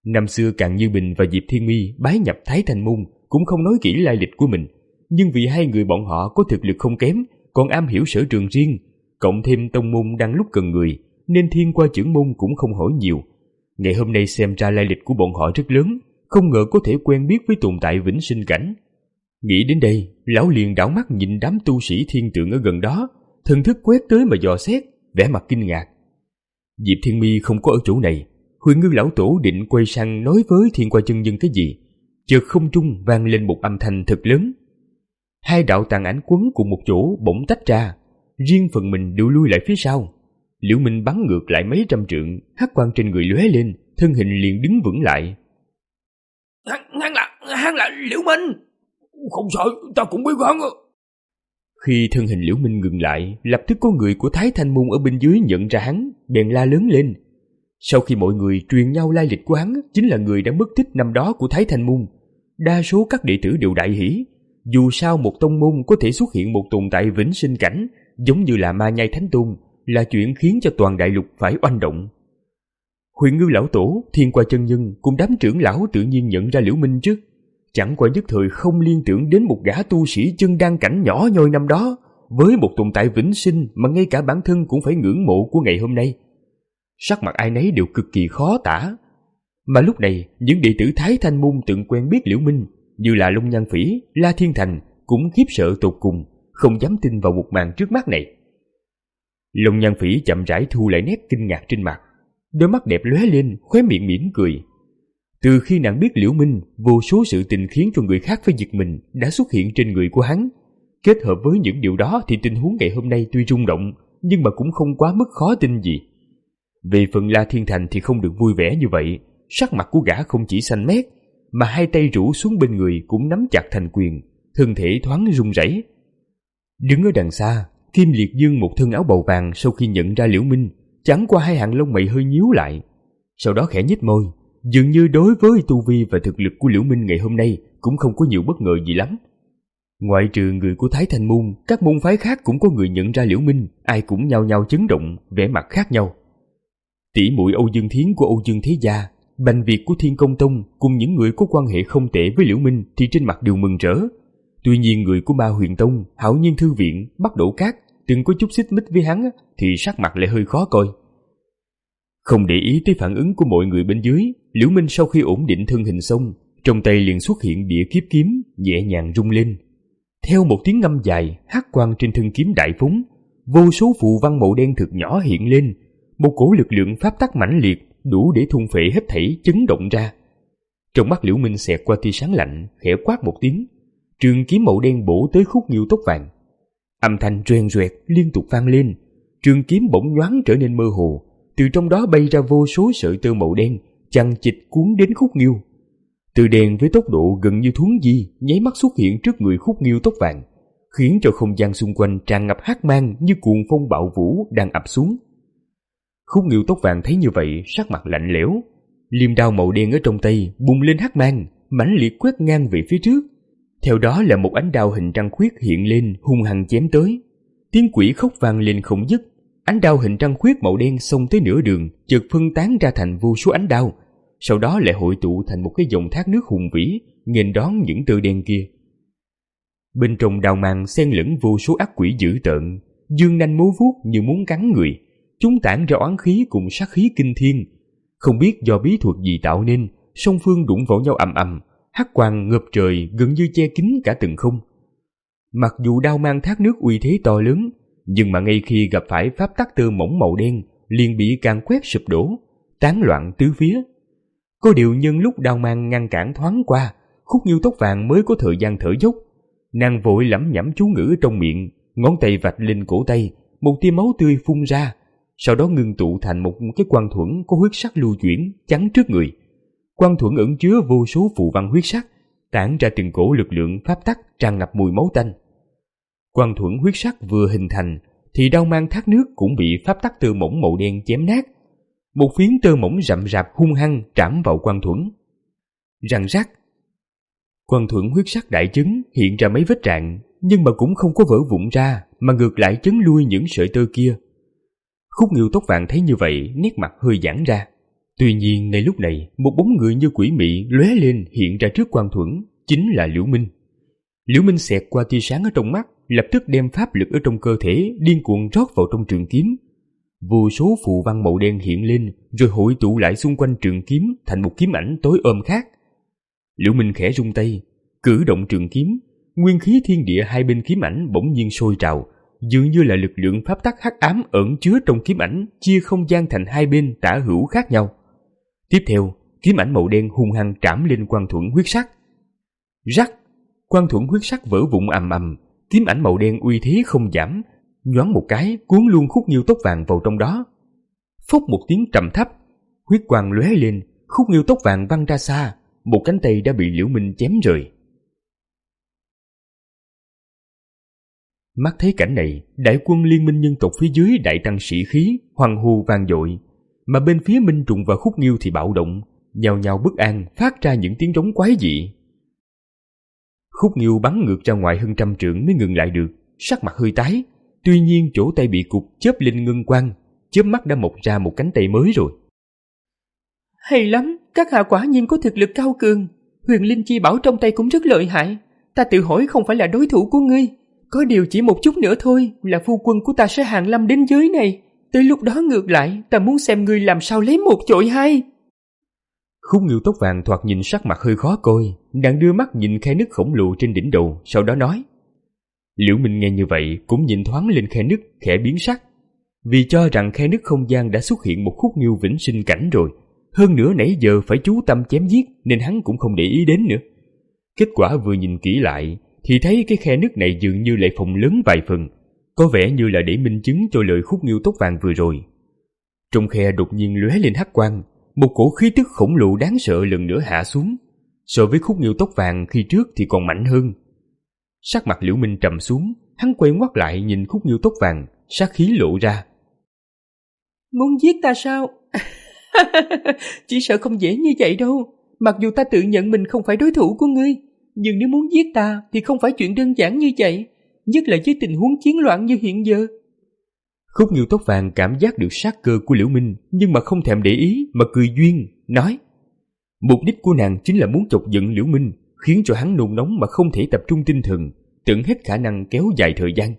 Năm xưa Càn Như Bình và Diệp Thiên Mi bái nhập Thái Thanh Môn cũng không nói kỹ lai lịch của mình, nhưng vì hai người bọn họ có thực lực không kém, còn am hiểu sở trường riêng, cộng thêm tông môn đang lúc cần người, nên Thiên Qua trưởng môn cũng không hỏi nhiều. Ngày hôm nay xem ra lai lịch của bọn họ rất lớn, không ngờ có thể quen biết với tồn tại vĩnh sinh cảnh. Nghĩ đến đây, lão liền đảo mắt nhìn đám tu sĩ thiên tượng ở gần đó, thần thức quét tới mà dò xét, vẻ mặt kinh ngạc. Diệp Thiên Mi không có ở chỗ này. Huyền Ngư lão tổ định quay sang nói với Thiên Qua chân nhân cái gì, chợt không trung vang lên một âm thanh thật lớn. Hai đạo tàn ảnh quấn cùng một chỗ bỗng tách ra, riêng phần mình đều lui lại phía sau. Liễu Minh bắn ngược lại mấy trăm trượng, hắc quang trên người lóe lên, thân hình liền đứng vững lại. Hắn, hắn là, hắn là Liễu Minh. Không sợ, ta cũng biết hắn. Khi thân hình Liễu Minh ngừng lại, lập tức có người của Thái Thanh Môn ở bên dưới nhận ra hắn, bèn la lớn lên. Sau khi mọi người truyền nhau lai lịch của hắn, chính là người đã mất tích năm đó của Thái Thanh Môn. Đa số các đệ tử đều đại hỉ. Dù sao một tông môn có thể xuất hiện một tồn tại vĩnh sinh cảnh, giống như là Ma Nhai Thánh Tôn, là chuyện khiến cho toàn đại lục phải oanh động. Huyền Ngư lão tổ, Thiên Qua chân nhân cùng đám trưởng lão tự nhiên nhận ra Liễu Minh chứ. Chẳng qua nhất thời không liên tưởng đến một gã tu sĩ chân đan cảnh nhỏ nhoi năm đó, với một tồn tại vĩnh sinh mà ngay cả bản thân cũng phải ngưỡng mộ của ngày hôm nay. Sắc mặt ai nấy đều cực kỳ khó tả. Mà lúc này, những đệ tử Thái Thanh Môn từng quen biết Liễu Minh, như là Long Nhan Phỉ, La Thiên Thành, cũng khiếp sợ tột cùng, không dám tin vào một màn trước mắt này. Long Nhan Phỉ chậm rãi thu lại nét kinh ngạc trên mặt, đôi mắt đẹp lóe lên, khóe miệng mỉm cười. Từ khi nàng biết Liễu Minh, vô số sự tình khiến cho người khác phải giật mình đã xuất hiện trên người của hắn. Kết hợp với những điều đó thì tình huống ngày hôm nay tuy rung động, nhưng mà cũng không quá mức khó tin gì. Về phần La Thiên Thành thì không được vui vẻ như vậy, sắc mặt của gã không chỉ xanh mét, mà hai tay rũ xuống bên người cũng nắm chặt thành quyền, thân thể thoáng run rẩy. Đứng ở đằng xa, Kim Liệt Dương một thân áo bào vàng sau khi nhận ra Liễu Minh, chẳng qua hai hàng lông mày hơi nhíu lại, sau đó khẽ nhếch môi, dường như đối với tu vi và thực lực của Liễu Minh ngày hôm nay cũng không có nhiều bất ngờ gì lắm. Ngoại trừ người của Thái Thanh Môn, các môn phái khác cũng có người nhận ra Liễu Minh, ai cũng nhao nhao chấn động, vẻ mặt khác nhau. Tỷ muội Âu Dương Thiến của Âu Dương Thế Gia, Bành Việt của Thiên Công Tông cùng những người có quan hệ không tệ với Liễu Minh thì trên mặt đều mừng rỡ. Tuy nhiên người của Ma Huyền Tông, Hạo Nhiên Thư Viện, Bắc Đỗ Các từng có chút xích mích với hắn thì sắc mặt lại hơi khó coi. Không để ý tới phản ứng của mọi người bên dưới, Liễu Minh sau khi ổn định thân hình xong, trong tay liền xuất hiện địa kiếp kiếm, nhẹ nhàng rung lên. Theo một tiếng ngâm dài, hắc quang trên thân kiếm đại phóng, vô số phù văn màu đen thực nhỏ hiện lên, một cổ lực lượng pháp tắc mãnh liệt đủ để thôn phệ hết thảy chấn động ra. Trong mắt Liễu Minh xẹt qua tia sáng lạnh, khẽ quát một tiếng, trường kiếm màu đen bổ tới Khúc Nghiêu tóc vàng. Âm thanh roeng roẹt liên tục vang lên, trường kiếm bỗng nhoáng trở nên mơ hồ, từ trong đó bay ra vô số sợi tơ màu đen, chằng chịt cuốn đến Khúc Nghiêu. Từ đèn với tốc độ gần như thuấn di, nháy mắt xuất hiện trước người Khúc Nghiêu tóc vàng, khiến cho không gian xung quanh tràn ngập hắc mang như cuồng phong bạo vũ đang ập xuống. Khúc Nghiêu tóc vàng thấy như vậy, sắc mặt lạnh lẽo, liềm đao màu đen ở trong tay bùng lên hắc mang, mãnh liệt quét ngang về phía trước. Theo đó là một ánh đao hình trăng khuyết hiện lên, hung hăng chém tới. Tiếng quỷ khóc vang lên không dứt. Ánh đao hình trăng khuyết màu đen xông tới nửa đường, chợt phân tán ra thành vô số ánh đao, sau đó lại hội tụ thành một cái dòng thác nước hùng vĩ, nghênh đón những tơ đen kia. Bên trong đao mang xen lẫn vô số ác quỷ dữ tợn, dương nanh múa vuốt như muốn cắn người. Chúng tản ra oán khí cùng sát khí kinh thiên. Không biết do bí thuật gì tạo nên, song phương đụng vào nhau ầm ầm, hắc quang ngập trời gần như che kín cả từng không. Mặc dù đao mang thác nước uy thế to lớn, nhưng mà ngay khi gặp phải pháp tắc tơ mỏng màu đen, liền bị càn quét sụp đổ, tán loạn tứ phía. Có điều nhân lúc đao mang ngăn cản thoáng qua, Khúc Nghiêu tóc vàng mới có thời gian thở dốc. Nàng vội lẩm nhẩm chú ngữ trong miệng, ngón tay vạch lên cổ tay, một tia máu tươi phun ra, sau đó ngưng tụ thành một cái quang thuẫn có huyết sắc lưu chuyển chắn trước người. Quang thuẫn ẩn chứa vô số phù văn huyết sắc, tản ra từng cổ lực lượng pháp tắc tràn ngập mùi máu tanh. Quang thuẫn huyết sắc vừa hình thành thì đao mang thác nước cũng bị pháp tắc tơ mỏng màu đen chém nát. Một phiến tơ mỏng rậm rạp hung hăng trảm vào quang thuẫn. Răng rắc, quang thuẫn huyết sắc đại chấn hiện ra mấy vết rạn, nhưng mà cũng không có vỡ vụn ra, mà ngược lại chấn lui những sợi tơ kia. Khúc Nghiêu tóc vàng thấy như vậy, nét mặt hơi giãn ra. Tuy nhiên ngay lúc này, một bóng người như quỷ mị lóe lên hiện ra trước Quang Thuẫn, chính là Liễu Minh. Liễu Minh xẹt qua tia sáng ở trong mắt, lập tức đem pháp lực ở trong cơ thể điên cuồng rót vào trong trường kiếm. Vô số phù văn màu đen hiện lên, rồi hội tụ lại xung quanh trường kiếm thành một kiếm ảnh tối ôm khác. Liễu Minh khẽ rung tay, cử động trường kiếm, nguyên khí thiên địa hai bên kiếm ảnh bỗng nhiên sôi trào, dường như là lực lượng pháp tắc hắc ám ẩn chứa trong kiếm ảnh chia không gian thành hai bên tả hữu khác nhau. Tiếp theo, kiếm ảnh màu đen hung hăng trảm lên Quang Thuẫn huyết sắc. Rắc, Quang Thuẫn huyết sắc vỡ vụn ầm ầm, kiếm ảnh màu đen uy thế không giảm, nhoáng một cái cuốn luôn Khúc Nghiêu tóc vàng vào trong đó. Phốc một tiếng trầm thấp, huyết quang lóe lên, Khúc Nghiêu tóc vàng văng ra xa, một cánh tay đã bị Liễu Minh chém rời. Mắt thấy cảnh này, đại quân liên minh nhân tộc phía dưới đại tăng sĩ khí, hoằng hô vang dội, mà bên phía Minh Trùng và Khúc Nghiêu thì bạo động, nhào nhào bất an, phát ra những tiếng rống quái dị. Khúc Nghiêu bắn ngược ra ngoài hơn trăm trượng mới ngừng lại được, sắc mặt hơi tái, tuy nhiên chỗ tay bị cục chớp lên ngân quang, chớp mắt đã mọc ra một cánh tay mới rồi. Hay lắm, các hạ quả nhiên có thực lực cao cường, huyền linh chi bảo trong tay cũng rất lợi hại, ta tự hỏi không phải là đối thủ của ngươi. Có điều chỉ một chút nữa thôi là phu quân của ta sẽ hàng lâm đến giới này. Tới lúc đó ngược lại, ta muốn xem ngươi làm sao lấy một chọi hai. Khúc Nghiêu tóc vàng thoạt nhìn sắc mặt hơi khó coi, nàng đưa mắt nhìn khe nứt khổng lồ trên đỉnh đầu, sau đó nói. Liễu Minh nghe như vậy cũng nhìn thoáng lên khe nứt, khẽ biến sắc, vì cho rằng khe nứt không gian đã xuất hiện một Khúc Nghiêu vĩnh sinh cảnh rồi, hơn nữa nãy giờ phải chú tâm chém giết nên hắn cũng không để ý đến nữa. Kết quả vừa nhìn kỹ lại thì thấy cái khe nứt này dường như lại phồng lớn vài phần, có vẻ như là để minh chứng cho lời Khúc Nghiêu tóc vàng vừa rồi. Trong khe đột nhiên lóe lên hắc quang, một cổ khí tức khổng lồ đáng sợ lần nữa hạ xuống, so với Khúc Nghiêu tóc vàng khi trước thì còn mạnh hơn. Sắc mặt Liễu Minh trầm xuống, hắn quay ngoắt lại nhìn Khúc Nghiêu tóc vàng, sát khí lộ ra. Muốn giết ta sao? Chỉ sợ không dễ như vậy đâu, mặc dù ta tự nhận mình không phải đối thủ của ngươi, nhưng nếu muốn giết ta thì không phải chuyện đơn giản như vậy, nhất là với tình huống chiến loạn như hiện giờ. Khúc Nghiêu tóc vàng cảm giác được sát cơ của Liễu Minh, nhưng mà không thèm để ý mà cười duyên, nói. Mục đích của nàng chính là muốn chọc giận Liễu Minh, khiến cho hắn nôn nóng mà không thể tập trung tinh thần, tận hết khả năng kéo dài thời gian.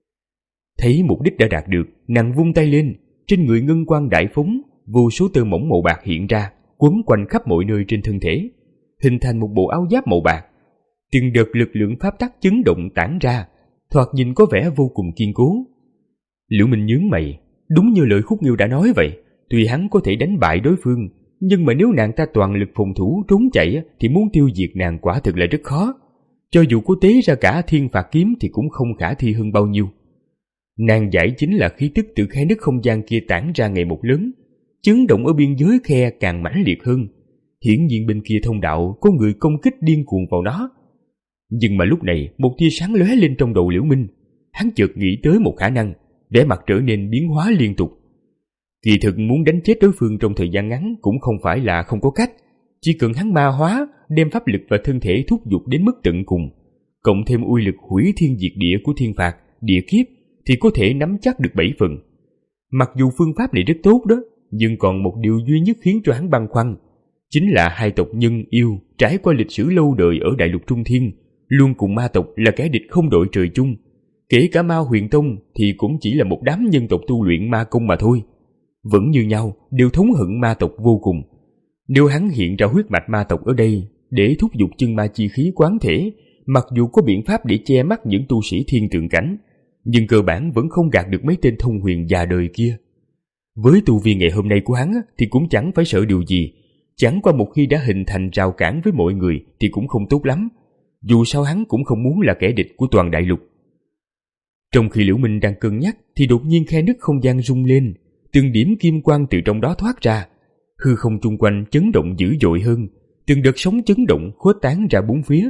Thấy mục đích đã đạt được, nàng vung tay lên, trên người ngân quang đại phóng, vô số tơ mỏng màu bạc hiện ra, quấn quanh khắp mọi nơi trên thân thể, hình thành một bộ áo giáp màu bạc. Từng đợt lực lượng pháp tắc chấn động tản ra, thoạt nhìn có vẻ vô cùng kiên cố. Liễu Minh nhướng mày, đúng như lời Khúc Nghiêu đã nói vậy, tuy hắn có thể đánh bại đối phương, nhưng mà nếu nàng ta toàn lực phòng thủ trốn chạy thì muốn tiêu diệt nàng quả thực là rất khó. Cho dù có tế ra cả thiên phạt kiếm thì cũng không khả thi hơn bao nhiêu. Nàng giải chính là khí tức từ khe nứt không gian kia tản ra ngày một lớn, chấn động ở biên giới khe càng mãnh liệt hơn. Hiển nhiên bên kia thông đạo có người công kích điên cuồng vào nó. Nhưng mà lúc này một tia sáng lóe lên trong đầu Liễu Minh, hắn chợt nghĩ tới một khả năng, vẻ mặt trở nên biến hóa liên tục. Kỳ thực muốn đánh chết đối phương trong thời gian ngắn cũng không phải là không có cách, chỉ cần hắn ma hóa, đem pháp lực và thân thể thúc giục đến mức tận cùng, cộng thêm uy lực hủy thiên diệt địa của thiên phạt, địa kiếp thì có thể nắm chắc được bảy phần. Mặc dù phương pháp này rất tốt đó, nhưng còn một điều duy nhất khiến cho hắn băn khoăn, chính là hai tộc nhân yêu trải qua lịch sử lâu đời ở đại lục Trung Thiên, luôn cùng ma tộc là kẻ địch không đội trời chung. Kể cả Ma Huyền Tông thì cũng chỉ là một đám nhân tộc tu luyện ma công mà thôi. Vẫn như nhau, đều thống hận ma tộc vô cùng. Nếu hắn hiện ra huyết mạch ma tộc ở đây để thúc giục chân ma chi khí quán thể, mặc dù có biện pháp để che mắt những tu sĩ thiên tượng cảnh, nhưng cơ bản vẫn không gạt được mấy tên thông huyền già đời kia. Với tu vi ngày hôm nay của hắn thì cũng chẳng phải sợ điều gì, chẳng qua một khi đã hình thành rào cản với mọi người thì cũng không tốt lắm. Dù sao hắn cũng không muốn là kẻ địch của toàn đại lục. Trong khi Liễu Minh đang cân nhắc thì đột nhiên khe nứt không gian rung lên, từng điểm kim quang từ trong đó thoát ra, hư không chung quanh chấn động dữ dội hơn, từng đợt sóng chấn động khuếch tán ra bốn phía.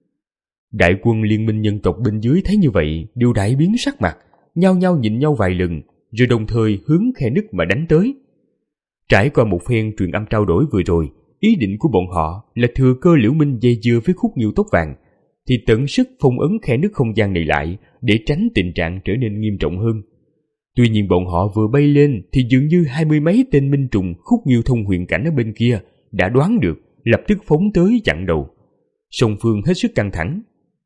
Đại quân liên minh nhân tộc bên dưới thấy như vậy đều đại biến sắc mặt, nhao nhao nhìn nhau vài lần, rồi đồng thời hướng khe nứt mà đánh tới. Trải qua một phen truyền âm trao đổi vừa rồi, ý định của bọn họ là thừa cơ Liễu Minh dây dưa với Khúc Nghiêu tóc vàng, thì tận sức phong ấn khe nứt không gian này lại để tránh tình trạng trở nên nghiêm trọng hơn. Tuy nhiên bọn họ vừa bay lên thì dường như hai mươi mấy tên minh trùng Khúc Nghiêu thông huyền cảnh ở bên kia đã đoán được, lập tức phóng tới chặn đầu. Song phương hết sức căng thẳng.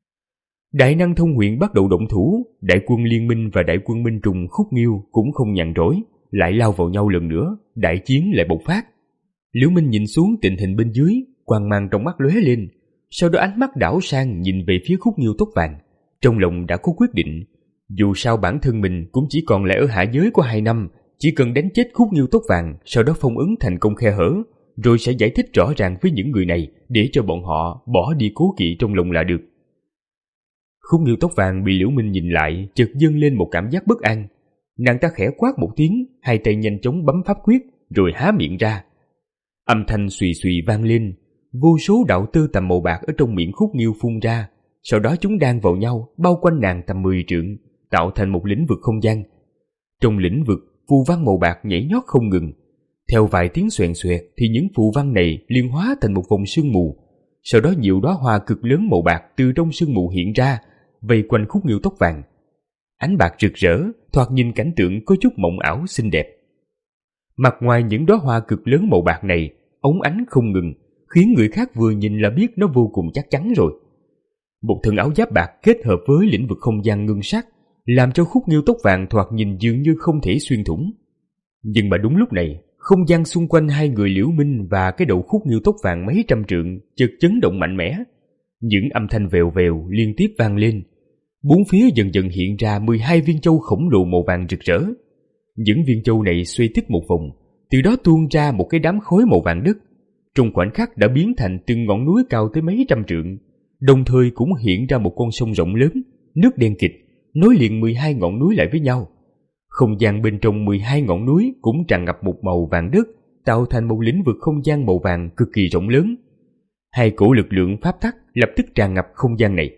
Đại năng thông huyền bắt đầu động thủ, đại quân liên minh và đại quân minh trùng Khúc Nghiêu cũng không nhàn rỗi, lại lao vào nhau lần nữa, đại chiến lại bộc phát. Liễu Minh nhìn xuống tình hình bên dưới, quang mang trong mắt lóe lên, sau đó ánh mắt đảo sang nhìn về phía Khúc Nghiêu tóc vàng, trong lòng đã có quyết định. Dù sao bản thân mình cũng chỉ còn lại ở hạ giới có hai năm, chỉ cần đánh chết Khúc Nghiêu tóc vàng, sau đó phong ấn thành công khe hở, rồi sẽ giải thích rõ ràng với những người này để cho bọn họ bỏ đi cố kỵ trong lòng là được. Khúc Nghiêu tóc vàng bị Liễu Minh nhìn lại, chợt dâng lên một cảm giác bất an. Nàng ta khẽ quát một tiếng, hai tay nhanh chóng bấm pháp quyết, rồi há miệng ra. Âm thanh xùy xùy vang lên, vô số đạo tơ tằm màu bạc ở trong miệng Khúc Nghiêu phun ra, sau đó chúng đan vào nhau, bao quanh nàng tầm mười trượng, tạo thành một lĩnh vực không gian. Trong lĩnh vực, phù văn màu bạc nhảy nhót không ngừng. Theo vài tiếng xoèn xoẹt thì những phù văn này liên hóa thành một vòng sương mù. Sau đó nhiều đóa hoa cực lớn màu bạc từ trong sương mù hiện ra, vây quanh Khúc Nghiêu tóc vàng. Ánh bạc rực rỡ, thoạt nhìn cảnh tượng có chút mộng ảo xinh đẹp. Mặt ngoài những đóa hoa cực lớn màu bạc này, óng ánh không ngừng, khiến người khác vừa nhìn là biết nó vô cùng chắc chắn rồi. Một thân áo giáp bạc kết hợp với lĩnh vực không gian ngưng sắc, làm cho Khúc Nghiêu tóc vàng thoạt nhìn dường như không thể xuyên thủng. Nhưng mà đúng lúc này, không gian xung quanh hai người Liễu Minh và cái đầu Khúc Nghiêu tóc vàng mấy trăm trượng chợt chấn động mạnh mẽ. Những âm thanh vèo vèo liên tiếp vang lên. Bốn phía dần dần hiện ra mười hai viên châu khổng lồ màu vàng rực rỡ. Những viên châu này xoay tích một vòng, từ đó tuôn ra một cái đám khối màu vàng đất. Trong khoảnh khắc đã biến thành từng ngọn núi cao tới mấy trăm trượng, đồng thời cũng hiện ra một con sông rộng lớn, nước đen kịt, nối liền mười hai ngọn núi lại với nhau. Không gian bên trong mười hai ngọn núi cũng tràn ngập một màu vàng đất, tạo thành một lĩnh vực không gian màu vàng cực kỳ rộng lớn. Hai cổ lực lượng pháp tắc lập tức tràn ngập không gian này.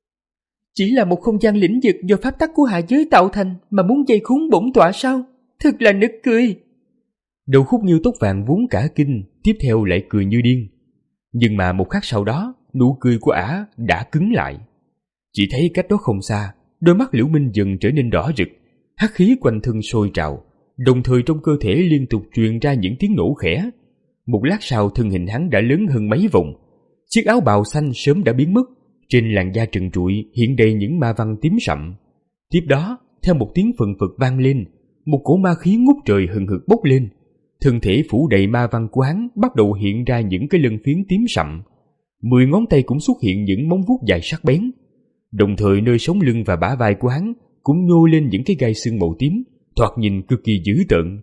Chỉ là một không gian lĩnh vực do pháp tắc của hạ giới tạo thành mà muốn dây khốn bổn tọa sao? Thật là nực cười. Đầu Khúc Nghiêu tóc vàng vốn cả kinh, tiếp theo lại cười như điên. Nhưng mà một khắc sau đó, nụ cười của ả đã cứng lại. Chỉ thấy cách đó không xa, đôi mắt Liễu Minh dần trở nên đỏ rực, hắc khí quanh thân sôi trào, đồng thời trong cơ thể liên tục truyền ra những tiếng nổ khẽ. Một lát sau thân hình hắn đã lớn hơn mấy vòng. Chiếc áo bào xanh sớm đã biến mất, trên làn da trần trụi hiện đầy những ma văn tím sậm. Tiếp đó, theo một tiếng phần phật vang lên, một cổ ma khí ngút trời hừng hực bốc lên. Thân thể phủ đầy ma văn của hắn bắt đầu hiện ra những cái lân phiến tím sậm. Mười ngón tay cũng xuất hiện những móng vuốt dài sắc bén. Đồng thời nơi sống lưng và bả vai của hắn cũng nhô lên những cái gai xương màu tím, thoạt nhìn cực kỳ dữ tợn.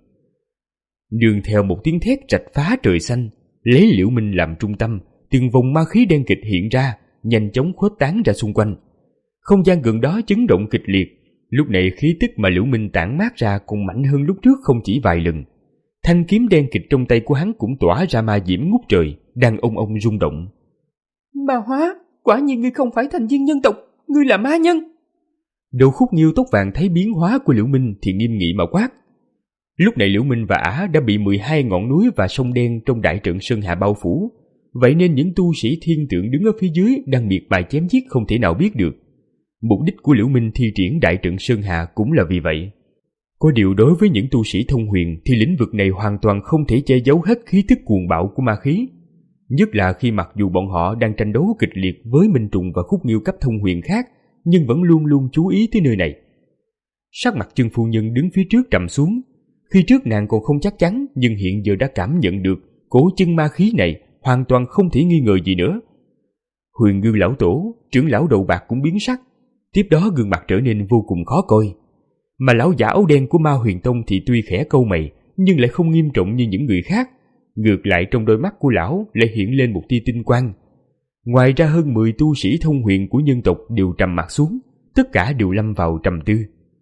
Nương theo một tiếng thét rạch phá trời xanh, lấy Liễu Minh làm trung tâm, từng vòng ma khí đen kịt hiện ra, nhanh chóng khuếch tán ra xung quanh. Không gian gần đó chấn động kịch liệt. Lúc này khí tức mà Liễu Minh tản mát ra còn mạnh hơn lúc trước không chỉ vài lần. Thanh kiếm đen kịt trong tay của hắn cũng tỏa ra ma diễm ngút trời, đang ong ong rung động. Ma hóa, quả nhiên ngươi không phải thành viên nhân tộc, ngươi là ma nhân. Đầu Khúc Nghiêu tóc vàng thấy biến hóa của Liễu Minh thì nghiêm nghị mà quát. Lúc này Liễu Minh và ả đã bị mười hai ngọn núi và sông đen trong đại trận Sơn Hà bao phủ, vậy nên những tu sĩ thiên tượng đứng ở phía dưới đang miệt mài chém giết không thể nào biết được. Mục đích của Liễu Minh thi triển đại trận Sơn Hà cũng là vì vậy. Có điều đối với những tu sĩ thông huyền thì lĩnh vực này hoàn toàn không thể che giấu hết khí tức cuồng bạo của ma khí. Nhất là khi mặc dù bọn họ đang tranh đấu kịch liệt với Minh Trùng và Khúc Nghiêu cấp thông huyền khác, nhưng vẫn luôn luôn chú ý tới nơi này. Sắc mặt Chân phu nhân đứng phía trước trầm xuống. Khi trước nàng còn không chắc chắn, nhưng hiện giờ đã cảm nhận được cổ chân ma khí này hoàn toàn không thể nghi ngờ gì nữa. Huyền Ngư lão tổ, trưởng lão đầu bạc cũng biến sắc. Tiếp đó gương mặt trở nên vô cùng khó coi. Mà lão giả áo đen của Ma Huyền Tông thì tuy khẽ câu mày, nhưng lại không nghiêm trọng như những người khác. Ngược lại trong đôi mắt của lão lại hiện lên một tia tinh quang. Ngoài ra hơn mười tu sĩ thông huyền của nhân tộc đều trầm mặt xuống, tất cả đều lâm vào trầm tư.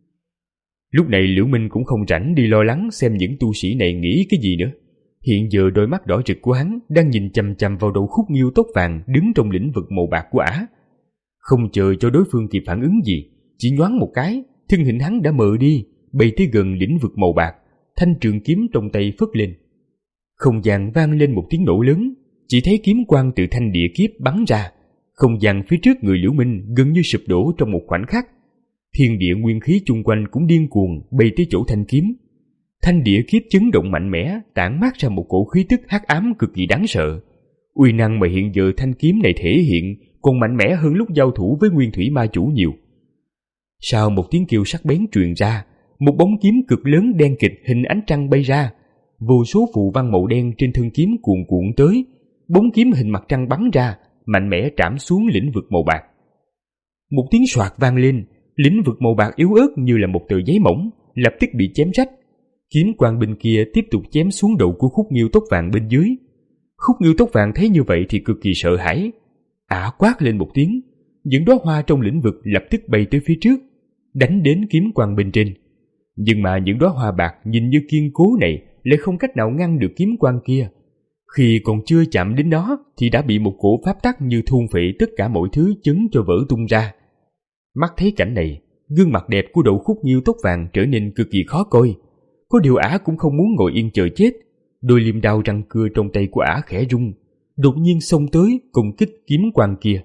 Lúc này Liễu Minh cũng không rảnh đi lo lắng xem những tu sĩ này nghĩ cái gì nữa. Hiện giờ đôi mắt đỏ rực của hắn đang nhìn chằm chằm vào đầu Khúc Nghiêu tóc vàng đứng trong lĩnh vực màu bạc của ả. Không chờ cho đối phương kịp phản ứng gì, chỉ nhoáng một cái, thân hình hắn đã mờ đi, bay tới gần lĩnh vực màu bạc, thanh trường kiếm trong tay phất lên. Không gian vang lên một tiếng nổ lớn, chỉ thấy kiếm quang từ thanh địa kiếp bắn ra. Không gian phía trước người Liễu Minh gần như sụp đổ trong một khoảnh khắc. Thiên địa nguyên khí chung quanh cũng điên cuồng bay tới chỗ thanh kiếm. Thanh địa kiếp chấn động mạnh mẽ, tản mát ra một cổ khí tức hắc ám cực kỳ đáng sợ. Uy năng mà hiện giờ thanh kiếm này thể hiện còn mạnh mẽ hơn lúc giao thủ với nguyên thủy ma chủ nhiều. Sau một tiếng kêu sắc bén truyền ra, một bóng kiếm cực lớn đen kịt hình ánh trăng bay ra. Vô số phù văn màu đen trên thân kiếm cuồn cuộn tới, bóng kiếm hình mặt trăng bắn ra, mạnh mẽ trảm xuống lĩnh vực màu bạc. Một tiếng soạt vang lên, lĩnh vực màu bạc yếu ớt như là một tờ giấy mỏng, lập tức bị chém rách. Kiếm quang bên kia tiếp tục chém xuống đầu của Khúc Nghiêu tóc vàng bên dưới. Khúc Nghiêu tóc vàng thấy như vậy thì cực kỳ sợ hãi. Ả quát lên một tiếng, những đóa hoa trong lĩnh vực lập tức bay tới phía trước, đánh đến kiếm quang bên trên. Nhưng mà những đóa hoa bạc nhìn như kiên cố này lại không cách nào ngăn được kiếm quang kia. Khi còn chưa chạm đến nó thì đã bị một cổ pháp tắc như thôn phệ tất cả mọi thứ chấn cho vỡ tung ra. Mắt thấy cảnh này, gương mặt đẹp của Đậu Khúc Nghiêu tóc vàng trở nên cực kỳ khó coi. Có điều Ả cũng không muốn ngồi yên chờ chết. Đôi liềm đao răng cưa trong tay của Ả khẽ rung, đột nhiên xông tới công kích kiếm quang kia.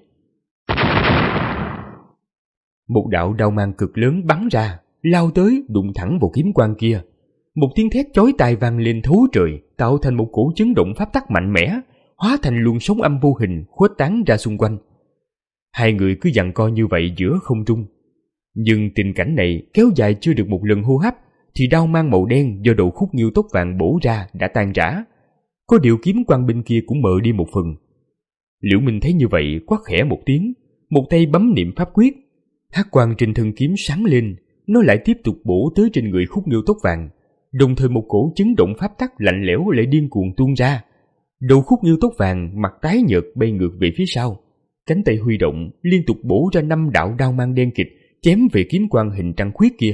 Một đạo đao mang cực lớn bắn ra, lao tới đụng thẳng vào kiếm quang kia. Một tiếng thét chói tai vang lên thấu trời, tạo thành một cổ chấn động pháp tắc mạnh mẽ, hóa thành luồng sóng âm vô hình khuếch tán ra xung quanh. Hai người cứ giằng co như vậy giữa không trung. Nhưng tình cảnh này kéo dài chưa được một lần hô hấp thì đao mang màu đen do Đậu Khúc Nghiêu tóc vàng bổ ra đã tan rã. Có điều kiếm quang bên kia cũng mờ đi một phần. Liễu Minh thấy như vậy quát khẽ một tiếng, một tay bấm niệm pháp quyết. Hắc quang trên thân kiếm sáng lên, nó lại tiếp tục bổ tới trên người Khúc Nghiêu tóc vàng. Đồng thời một cổ chấn động pháp tắc lạnh lẽo lại điên cuồng tuôn ra. Đầu Khúc Nghiêu tóc vàng mặt tái nhợt bay ngược về phía sau, cánh tay huy động liên tục bổ ra năm đạo đao mang đen kịt chém về kiếm quang hình trăng khuyết kia.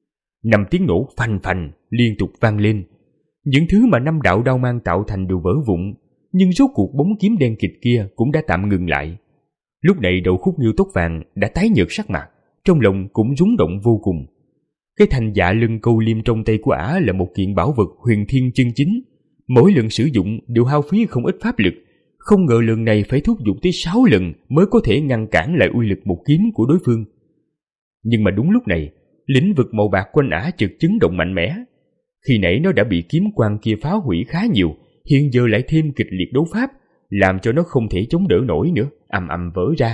Năm tiếng nổ phành phành liên tục vang lên. Những thứ mà năm đạo đao mang tạo thành đều vỡ vụn, nhưng rốt cuộc bóng kiếm đen kịt kia cũng đã tạm ngừng lại. Lúc này Đậu Khúc Nghiêu tóc vàng đã tái nhợt sắc mặt, trong lòng cũng rúng động vô cùng. Cái thanh dạ lưng câu liêm trong tay của Ả là một kiện bảo vật huyền thiên chân chính, mỗi lần sử dụng đều hao phí không ít pháp lực. Không ngờ lần này phải thúc giục tới sáu lần mới có thể ngăn cản lại uy lực một kiếm của đối phương. Nhưng mà đúng lúc này, lĩnh vực màu bạc quanh Ả chợt chấn động mạnh mẽ. Khi nãy nó đã bị kiếm quang kia phá hủy khá nhiều, hiện giờ lại thêm kịch liệt đấu pháp, làm cho nó không thể chống đỡ nổi nữa, ầm ầm vỡ ra.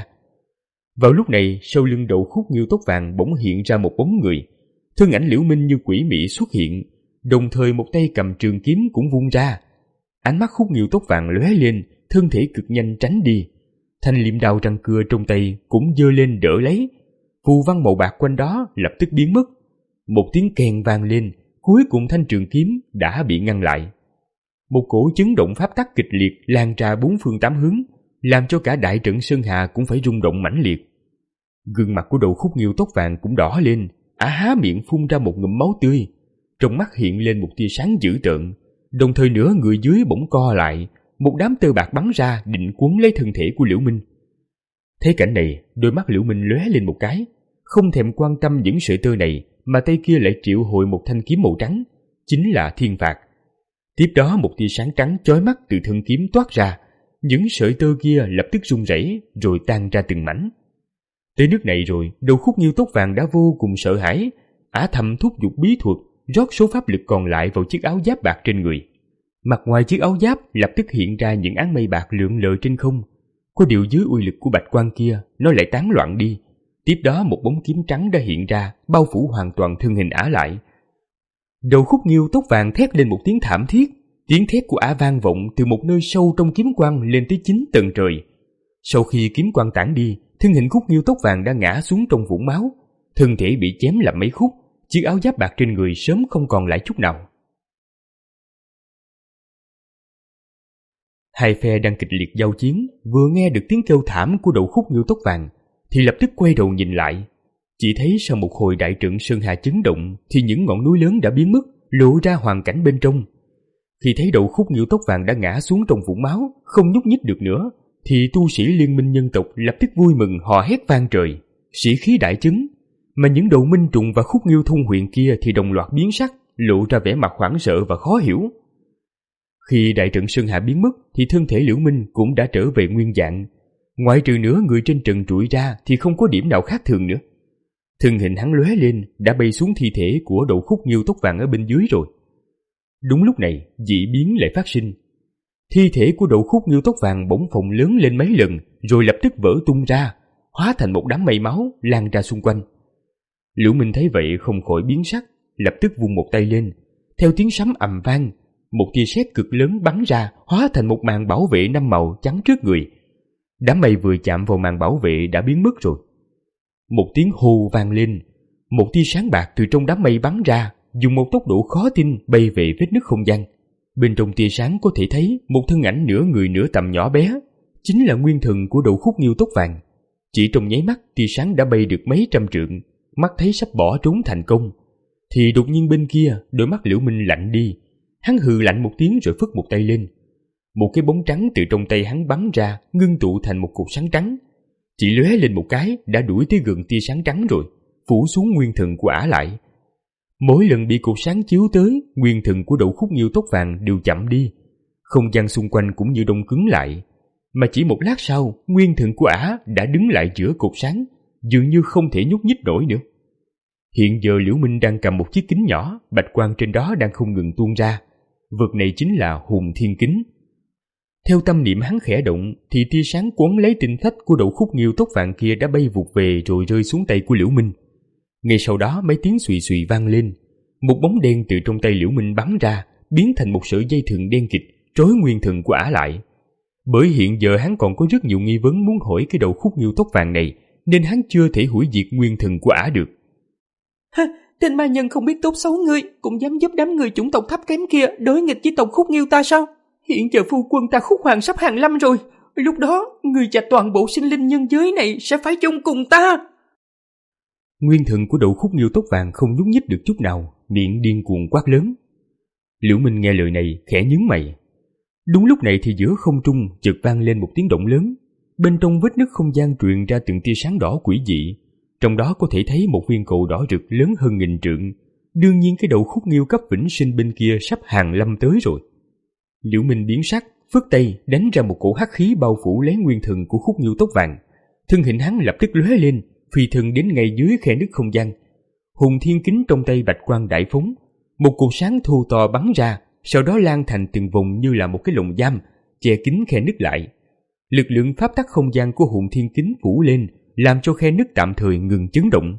Vào lúc này, sau lưng Đậu Khúc Nghiêu tóc vàng bỗng hiện ra một bóng người. Thân ảnh Liễu Minh như quỷ mị xuất hiện, đồng thời một tay cầm trường kiếm cũng vung ra. Ánh mắt Khúc Nghiêu tóc vàng lóe lên, thân thể cực nhanh tránh đi. Thanh liệm đao răng cưa trong tay cũng giơ lên đỡ lấy. Phù văn màu bạc quanh đó lập tức biến mất. Một tiếng kèn vang lên, cuối cùng thanh trường kiếm đã bị ngăn lại. Một cổ chấn động pháp tắc kịch liệt lan ra bốn phương tám hướng, làm cho cả đại trận Sơn Hà cũng phải rung động mãnh liệt. Gương mặt của Đậu Khúc Nghiêu tóc vàng cũng đỏ lên, Ả há miệng phun ra một ngụm máu tươi, trong mắt hiện lên một tia sáng dữ tợn, đồng thời nửa người dưới bỗng co lại, một đám tơ bạc bắn ra định cuốn lấy thân thể của Liễu Minh. Thấy cảnh này, đôi mắt Liễu Minh lóe lên một cái, không thèm quan tâm những sợi tơ này, mà tay kia lại triệu hồi một thanh kiếm màu trắng, chính là Thiên Phạt. Tiếp đó một tia sáng trắng chói mắt từ thân kiếm toát ra, những sợi tơ kia lập tức rung rẩy rồi tan ra từng mảnh. Tới nước này rồi, Đậu Khúc Nghiêu tóc vàng đã vô cùng sợ hãi. Ả thầm thúc giục bí thuật, rót số pháp lực còn lại vào chiếc áo giáp bạc trên người. Mặt ngoài chiếc áo giáp lập tức hiện ra những áng mây bạc lượn lờ trên không. Có điều dưới uy lực của bạch quang kia, nó lại tán loạn đi. Tiếp đó một bóng kiếm trắng đã hiện ra, bao phủ hoàn toàn thân hình Ả lại. Đậu Khúc Nghiêu tóc vàng thét lên một tiếng thảm thiết. Tiếng thét của Ả vang vọng từ một nơi sâu trong kiếm quang lên tới chín tầng trời. Sau khi kiếm quang tản đi, thân hình Khúc Nghiêu tóc vàng đã ngã xuống trong vũng máu, thân thể bị chém làm mấy khúc, chiếc áo giáp bạc trên người sớm không còn lại chút nào. Hai phe đang kịch liệt giao chiến, vừa nghe được tiếng kêu thảm của Đậu Khúc Nghiêu tóc vàng thì lập tức quay đầu nhìn lại. Chỉ thấy sau một hồi đại trận Sơn Hà chấn động thì những ngọn núi lớn đã biến mất, lộ ra hoàn cảnh bên trong. Khi thấy Đậu Khúc Nghiêu tóc vàng đã ngã xuống trong vũng máu, không nhúc nhích được nữa, thì tu sĩ liên minh nhân tộc lập tức vui mừng hò hét vang trời, sĩ khí đại chấn. Mà những đầu minh trùng và Khúc Nghiêu thôn huyện kia thì đồng loạt biến sắc, lộ ra vẻ mặt hoảng sợ và khó hiểu. Khi đại trận Sơn Hà biến mất thì thân thể Liễu Minh cũng đã trở về nguyên dạng, ngoại trừ nửa người trên trần trụi ra thì không có điểm nào khác thường nữa. Thân hình hắn lóe lên đã bay xuống thi thể của Đậu Khúc Nghiêu tóc vàng ở bên dưới rồi. Đúng lúc này, dị biến lại phát sinh. Thi thể của Đậu Khúc Nghiêu tóc vàng bỗng phồng lớn lên mấy lần, rồi lập tức vỡ tung ra, hóa thành một đám mây máu lan ra xung quanh. Liễu Minh thấy vậy không khỏi biến sắc, lập tức vung một tay lên. Theo tiếng sấm ầm vang, một tia sét cực lớn bắn ra, hóa thành một màn bảo vệ năm màu chắn trước người. Đám mây vừa chạm vào màn bảo vệ đã biến mất rồi. Một tiếng hô vang lên, một tia sáng bạc từ trong đám mây bắn ra, dùng một tốc độ khó tin bay về vết nứt không gian. Bên trong tia sáng có thể thấy một thân ảnh nửa người nửa tầm nhỏ bé, chính là nguyên thần của Đậu Khúc Nghiêu tóc vàng. Chỉ trong nháy mắt, tia sáng đã bay được mấy trăm trượng, mắt thấy sắp bỏ trốn thành công, thì đột nhiên bên kia đôi mắt Liễu Minh lạnh đi. Hắn hừ lạnh một tiếng rồi phất một tay lên. Một cái bóng trắng từ trong tay hắn bắn ra, ngưng tụ thành một cột sáng trắng. Chỉ lóe lên một cái đã đuổi tới gần tia sáng trắng rồi, phủ xuống nguyên thần của ả lại. Mỗi lần bị cột sáng chiếu tới, nguyên thần của Đậu Khúc Nghiêu tóc vàng đều chậm đi. Không gian xung quanh cũng như đông cứng lại. Mà chỉ một lát sau, nguyên thần của ả đã đứng lại giữa cột sáng, dường như không thể nhúc nhích nổi nữa. Hiện giờ Liễu Minh đang cầm một chiếc kính nhỏ, bạch quang trên đó đang không ngừng tuôn ra. Vật này chính là Hùng Thiên Kính. Theo tâm niệm hắn khẽ động, thì tia sáng quấn lấy tinh phách của Đậu Khúc Nghiêu tóc vàng kia đã bay vụt về rồi rơi xuống tay của Liễu Minh. Ngay sau đó mấy tiếng xùy xùy vang lên, một bóng đen từ trong tay Liễu Minh bắn ra, biến thành một sợi dây thừng đen kịt trói nguyên thần của ả lại. Bởi hiện giờ hắn còn có rất nhiều nghi vấn muốn hỏi cái Đậu Khúc Nghiêu tóc vàng này, nên hắn chưa thể hủy diệt nguyên thần của ả được. Ha, tên ma nhân không biết tốt xấu ngươi, cũng dám giúp đám người chủng tộc thấp kém kia đối nghịch với tộc Khúc Nghiêu ta sao? Hiện giờ phu quân ta Khúc Hoàng sắp hàng lâm rồi, lúc đó ngươi và toàn bộ sinh linh nhân giới này sẽ phải chung cùng ta. Nguyên thần của Đậu Khúc Nghiêu tóc vàng không nhúc nhích được chút nào, miệng điên cuồng quát lớn. Liễu Minh nghe lời này khẽ nhướng mày. Đúng lúc này thì giữa không trung chợt vang lên một tiếng động lớn. Bên trong vết nứt không gian truyền ra từng tia sáng đỏ quỷ dị, trong đó có thể thấy một viên cầu đỏ rực lớn hơn nghìn trượng. Đương nhiên cái Đậu Khúc Nghiêu cấp vĩnh sinh bên kia sắp hàng lâm tới rồi. Liễu Minh biến sắc, phất tay đánh ra một cổ hắc khí bao phủ lấy nguyên thần của Khúc Nghiêu tóc vàng. Thân hình hắn lập tức lóe lên, phi thân đến ngay dưới khe nứt không gian. Hùng Thiên Kính trong tay bạch quang đại phóng, một cột sáng thô to bắn ra, sau đó lan thành từng vòng như là một cái lồng giam, che kín khe nứt lại. Lực lượng pháp tắc không gian của Hùng Thiên Kính phủ lên, làm cho khe nứt tạm thời ngừng chấn động.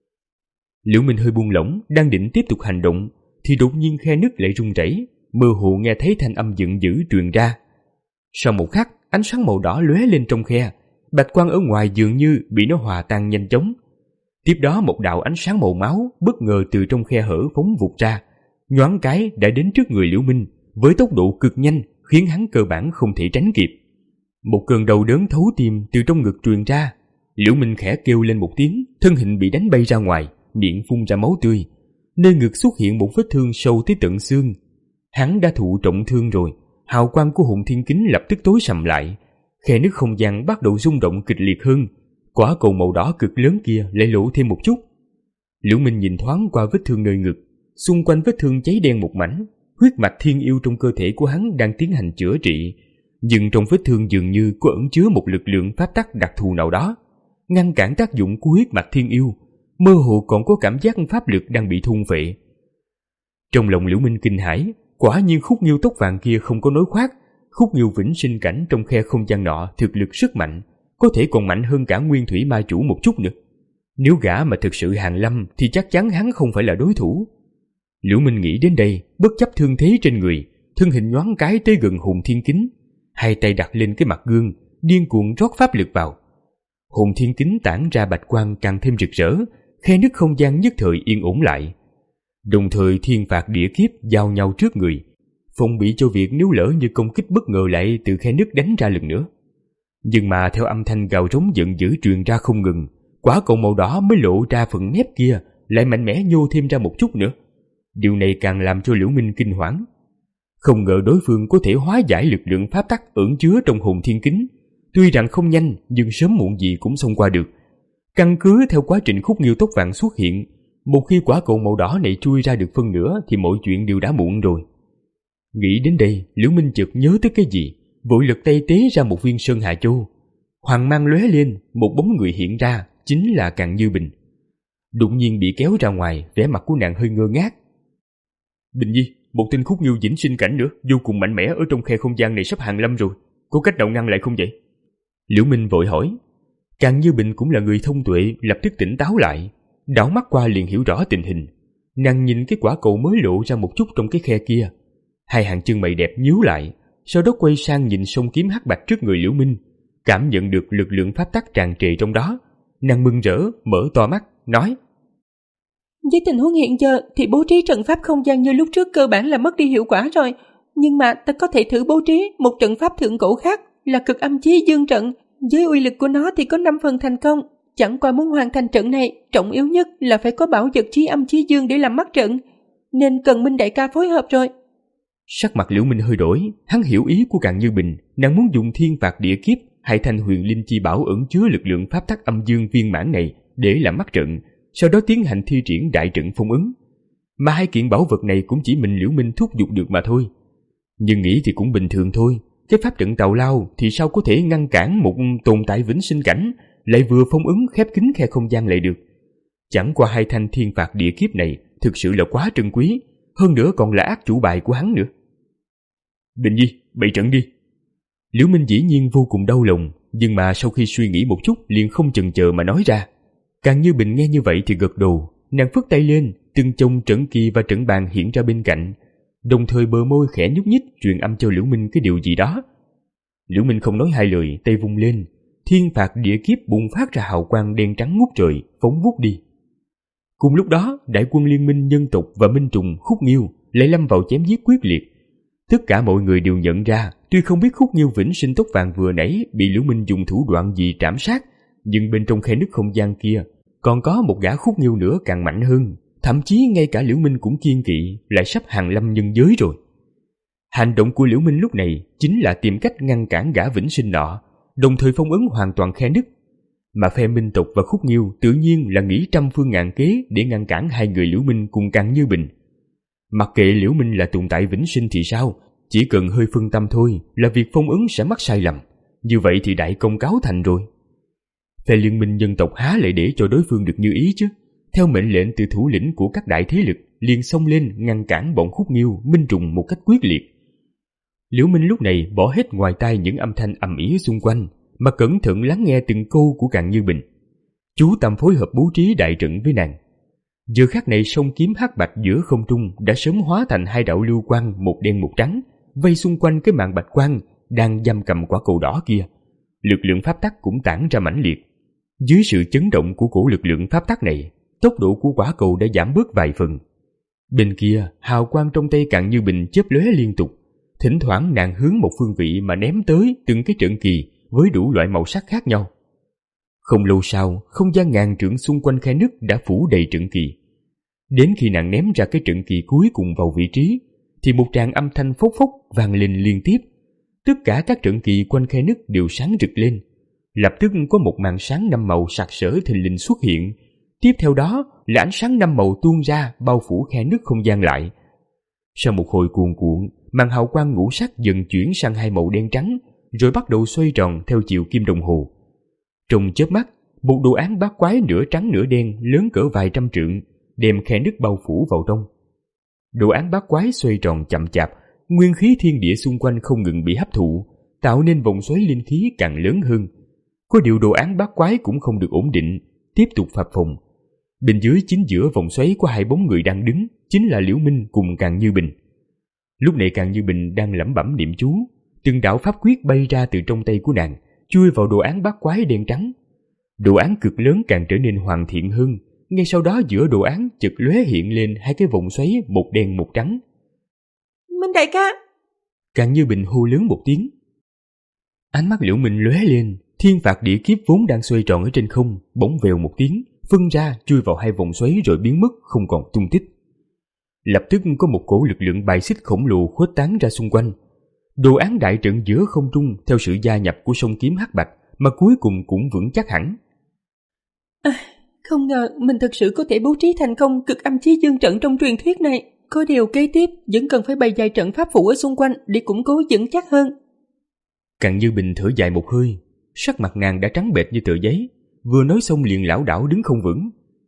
Liễu Minh hơi buông lỏng, đang định tiếp tục hành động, thì đột nhiên khe nứt lại rung rẩy, mơ hồ nghe thấy thanh âm giận dữ truyền ra. Sau một khắc, ánh sáng màu đỏ lóe lên trong khe, bạch quang ở ngoài dường như bị nó hòa tan nhanh chóng. Tiếp đó một đạo ánh sáng màu máu bất ngờ từ trong khe hở phóng vụt ra, nhoáng cái đã đến trước người Liễu Minh với tốc độ cực nhanh, khiến hắn cơ bản không thể tránh kịp. Một cơn đau đớn thấu tim từ trong ngực truyền ra. Liễu Minh khẽ kêu lên một tiếng, thân hình bị đánh bay ra ngoài, miệng phun ra máu tươi. Nơi ngực xuất hiện một vết thương sâu tới tận xương. Hắn đã thụ trọng thương rồi. Hào quang của Hùng Thiên Kính lập tức tối sầm lại. Khe nứt không gian bắt đầu rung động kịch liệt hơn. Quả cầu màu đỏ cực lớn kia lại lộ thêm một chút. Liễu Minh nhìn thoáng qua vết thương nơi ngực, xung quanh vết thương cháy đen một mảnh. Huyết mạch thiên yêu trong cơ thể của hắn đang tiến hành chữa trị, nhưng trong vết thương dường như có ẩn chứa một lực lượng pháp tắc đặc thù nào đó, ngăn cản tác dụng của huyết mạch thiên yêu. Mơ hồ còn có cảm giác pháp lực đang bị thôn phệ. Trong lòng Liễu Minh kinh hãi, quả nhiên Khúc Nghiêu tóc vàng kia không có nói khoác. Khúc Nghiêu vĩnh sinh cảnh trong khe không gian nọ thực lực rất mạnh, có thể còn mạnh hơn cả Nguyên Thủy Ma Chủ một chút nữa. Nếu gã mà thực sự hàng lâm thì chắc chắn hắn không phải là đối thủ. Liễu Minh nghĩ đến đây, bất chấp thương thế trên người, thân hình nhoáng cái tới gần Hùng Thiên Kính, hai tay đặt lên cái mặt gương, điên cuồng rót pháp lực vào. Hùng Thiên Kính tản ra bạch quang càng thêm rực rỡ, khe nứt không gian nhất thời yên ổn lại. Đồng thời thiên phạt địa kiếp giao nhau trước người, phòng bị cho việc nếu lỡ như công kích bất ngờ lại từ khe nứt đánh ra lần nữa. Nhưng mà theo âm thanh gào rống giận dữ truyền ra không ngừng, quả cầu màu đỏ mới lộ ra phần mép kia lại mạnh mẽ nhô thêm ra một chút nữa. Điều này càng làm cho Liễu Minh kinh hoảng. Không ngờ đối phương có thể hóa giải lực lượng pháp tắc ẩn chứa trong Hùng Thiên Kính. Tuy rằng không nhanh, nhưng sớm muộn gì cũng xông qua được. Căn cứ theo quá trình Khúc Nghiêu tóc vàng xuất hiện, một khi quả cầu màu đỏ này chui ra được phân nửa thì mọi chuyện đều đã muộn rồi. Nghĩ đến đây, Liễu Minh chợt nhớ tới cái gì, vội lật tay tế ra một viên Sơn Hà Châu. Hoàng mang lóe lên, một bóng người hiện ra, chính là Càn Như Bình. Đột nhiên bị kéo ra ngoài, vẻ mặt của nàng hơi ngơ ngác. Bình Nhi, một tên khúc nghiêu vĩnh sinh cảnh nữa, vô cùng mạnh mẽ ở trong khe không gian này sắp hàng lâm rồi, có cách nào ngăn lại không vậy? Liễu Minh vội hỏi. Càng Như Bình cũng là người thông tuệ, lập tức tỉnh táo lại, đảo mắt qua liền hiểu rõ tình hình. Nàng nhìn cái quả cầu mới lộ ra một chút trong cái khe kia, hai hàng chân mày đẹp nhíu lại, sau đó quay sang nhìn sông kiếm hắc bạch trước người Liễu Minh, cảm nhận được lực lượng pháp tắc tràn trề trong đó. Nàng mừng rỡ mở to mắt nói: với tình huống hiện giờ thì bố trí trận pháp không gian như lúc trước cơ bản là mất đi hiệu quả rồi, nhưng mà ta có thể thử bố trí một trận pháp thượng cổ khác là cực âm chí dương trận. Với uy lực của nó thì có năm phần thành công. Chẳng qua muốn hoàn thành trận này, trọng yếu nhất là phải có bảo vật chí âm chí dương để làm mắt trận, nên cần Minh đại ca phối hợp rồi. Sắc mặt Liễu Minh hơi đổi, hắn hiểu ý của Càng Như Bình, nàng muốn dùng thiên phạt địa kiếp hay thanh huyền linh chi bảo ẩn chứa lực lượng pháp tắc âm dương viên mãn này để làm mắt trận, sau đó tiến hành thi triển đại trận phong ấn. Mà hai kiện bảo vật này cũng chỉ mình Liễu Minh thúc giục được mà thôi. Nhưng nghĩ thì cũng bình thường thôi, cái pháp trận tào lao thì sao có thể ngăn cản một tồn tại vĩnh sinh cảnh, lại vừa phong ấn khép kín khe không gian lại được. Chẳng qua hai thanh thiên phạt địa kiếp này thực sự là quá trân quý, hơn nữa còn là ác chủ bài của hắn nữa. Bình Nhi, bày trận đi. Liễu Minh dĩ nhiên vô cùng đau lòng, nhưng mà sau khi suy nghĩ một chút liền không chần chờ mà nói ra. Càng Như Bình nghe như vậy thì gật đầu, nàng phất tay lên, từng chồng trận kỳ và trận bàn hiện ra bên cạnh, đồng thời bờ môi khẽ nhúc nhích truyền âm cho Liễu Minh cái điều gì đó. Liễu Minh không nói hai lời, tay vung lên, thiên phạt địa kiếp bùng phát ra hào quang đen trắng ngút trời, phóng vút đi. Cùng lúc đó, đại quân liên minh nhân tộc và minh trùng Khúc Nghiêu lại lâm vào chém giết quyết liệt. Tất cả mọi người đều nhận ra, tuy không biết Khúc Nghiêu vĩnh sinh tóc vàng vừa nãy bị Liễu Minh dùng thủ đoạn gì trảm sát, nhưng bên trong khe nứt không gian kia còn có một gã Khúc Nghiêu nữa càng mạnh hơn, thậm chí ngay cả Liễu Minh cũng kiêng kỵ, lại sắp hàng lâm nhân giới rồi. Hành động của Liễu Minh lúc này chính là tìm cách ngăn cản gã vĩnh sinh nọ, đồng thời phong ấn hoàn toàn khe nứt. Mà phe Minh tộc và Khúc Nghiêu tự nhiên là nghĩ trăm phương ngàn kế để ngăn cản hai người Liễu Minh cùng Càng Như Bình. Mặc kệ Liễu Minh là tồn tại vĩnh sinh thì sao, chỉ cần hơi phân tâm thôi là việc phong ấn sẽ mắc sai lầm, như vậy thì đại công cáo thành rồi. Phe liên minh nhân tộc há lại để cho đối phương được như ý chứ. Theo mệnh lệnh từ thủ lĩnh của các đại thế lực, liền xông lên ngăn cản bọn Khúc Nghiêu, Minh trùng một cách quyết liệt. Liễu Minh lúc này bỏ hết ngoài tai những âm thanh ầm ĩ xung quanh, mà cẩn thận lắng nghe từng câu của Càng Như Bình, chú tâm phối hợp bố trí đại trận với nàng. Giờ khắc này sông kiếm hắc bạch giữa không trung đã sớm hóa thành hai đạo lưu quang, một đen một trắng, vây xung quanh cái màn bạch quang đang giam cầm quả cầu đỏ kia. Lực lượng pháp tắc cũng tản ra mãnh liệt. Dưới sự chấn động của cổ lực lượng pháp tắc này, tốc độ của quả cầu đã giảm bớt vài phần. Bên kia, hào quang trong tay Càng Như Bình chớp lóe liên tục, thỉnh thoảng nàng hướng một phương vị mà ném tới từng cái trận kỳ với đủ loại màu sắc khác nhau. Không lâu sau, không gian ngàn trượng xung quanh khe nứt đã phủ đầy trận kỳ. Đến khi nàng ném ra cái trận kỳ cuối cùng vào vị trí, thì một tràng âm thanh phốc phốc vang lên liên tiếp. Tất cả các trận kỳ quanh khe nứt đều sáng rực lên. Lập tức có một màn sáng năm màu sặc sỡ thình lình xuất hiện. Tiếp theo đó là ánh sáng năm màu tuôn ra bao phủ khe nứt không gian lại. Sau một hồi cuồn cuộn, màn hào quang ngũ sắc dần chuyển sang hai màu đen trắng, rồi bắt đầu xoay tròn theo chiều kim đồng hồ. Trong chớp mắt, một đồ án bát quái nửa trắng nửa đen lớn cỡ vài trăm trượng đem khe nứt bao phủ vào trong. Đồ án bát quái xoay tròn chậm chạp, nguyên khí thiên địa xung quanh không ngừng bị hấp thụ, tạo nên vòng xoáy linh khí càng lớn hơn. Có điều đồ án bát quái cũng không được ổn định, tiếp tục phập phồng. Bên dưới chính giữa vòng xoáy có hai bóng người đang đứng, chính là Liễu Minh cùng Càng Như Bình. Lúc này Càng Như Bình đang lẩm bẩm niệm chú, từng đạo pháp quyết bay ra từ trong tay của nàng, chui vào đồ án bát quái đen trắng. Đồ án cực lớn càng trở nên hoàn thiện hơn, ngay sau đó giữa đồ án chợt lóe hiện lên hai cái vòng xoáy, một đen một trắng. Minh đại ca! Càng Như Bình hô lớn một tiếng. Ánh mắt Liễu Minh lóe lên, thiên phạt địa kiếp vốn đang xoay tròn ở trên không, bỗng vèo một tiếng, phân ra chui vào hai vòng xoáy rồi biến mất không còn tung tích. Lập tức có một cổ lực lượng bài xích khổng lồ khuếch tán ra xung quanh. Đồ án đại trận giữa không trung theo sự gia nhập của sông kiếm hắc bạch mà cuối cùng cũng vững chắc hẳn. À, không ngờ mình thực sự có thể bố trí thành công cực âm chí dương trận trong truyền thuyết này. Có điều kế tiếp vẫn cần phải bày dài trận pháp phủ ở xung quanh để củng cố vững chắc hơn. Càng Như Bình thở dài một hơi, sắc mặt nàng đã trắng bệch như tờ giấy, vừa nói xong liền lảo đảo đứng không vững.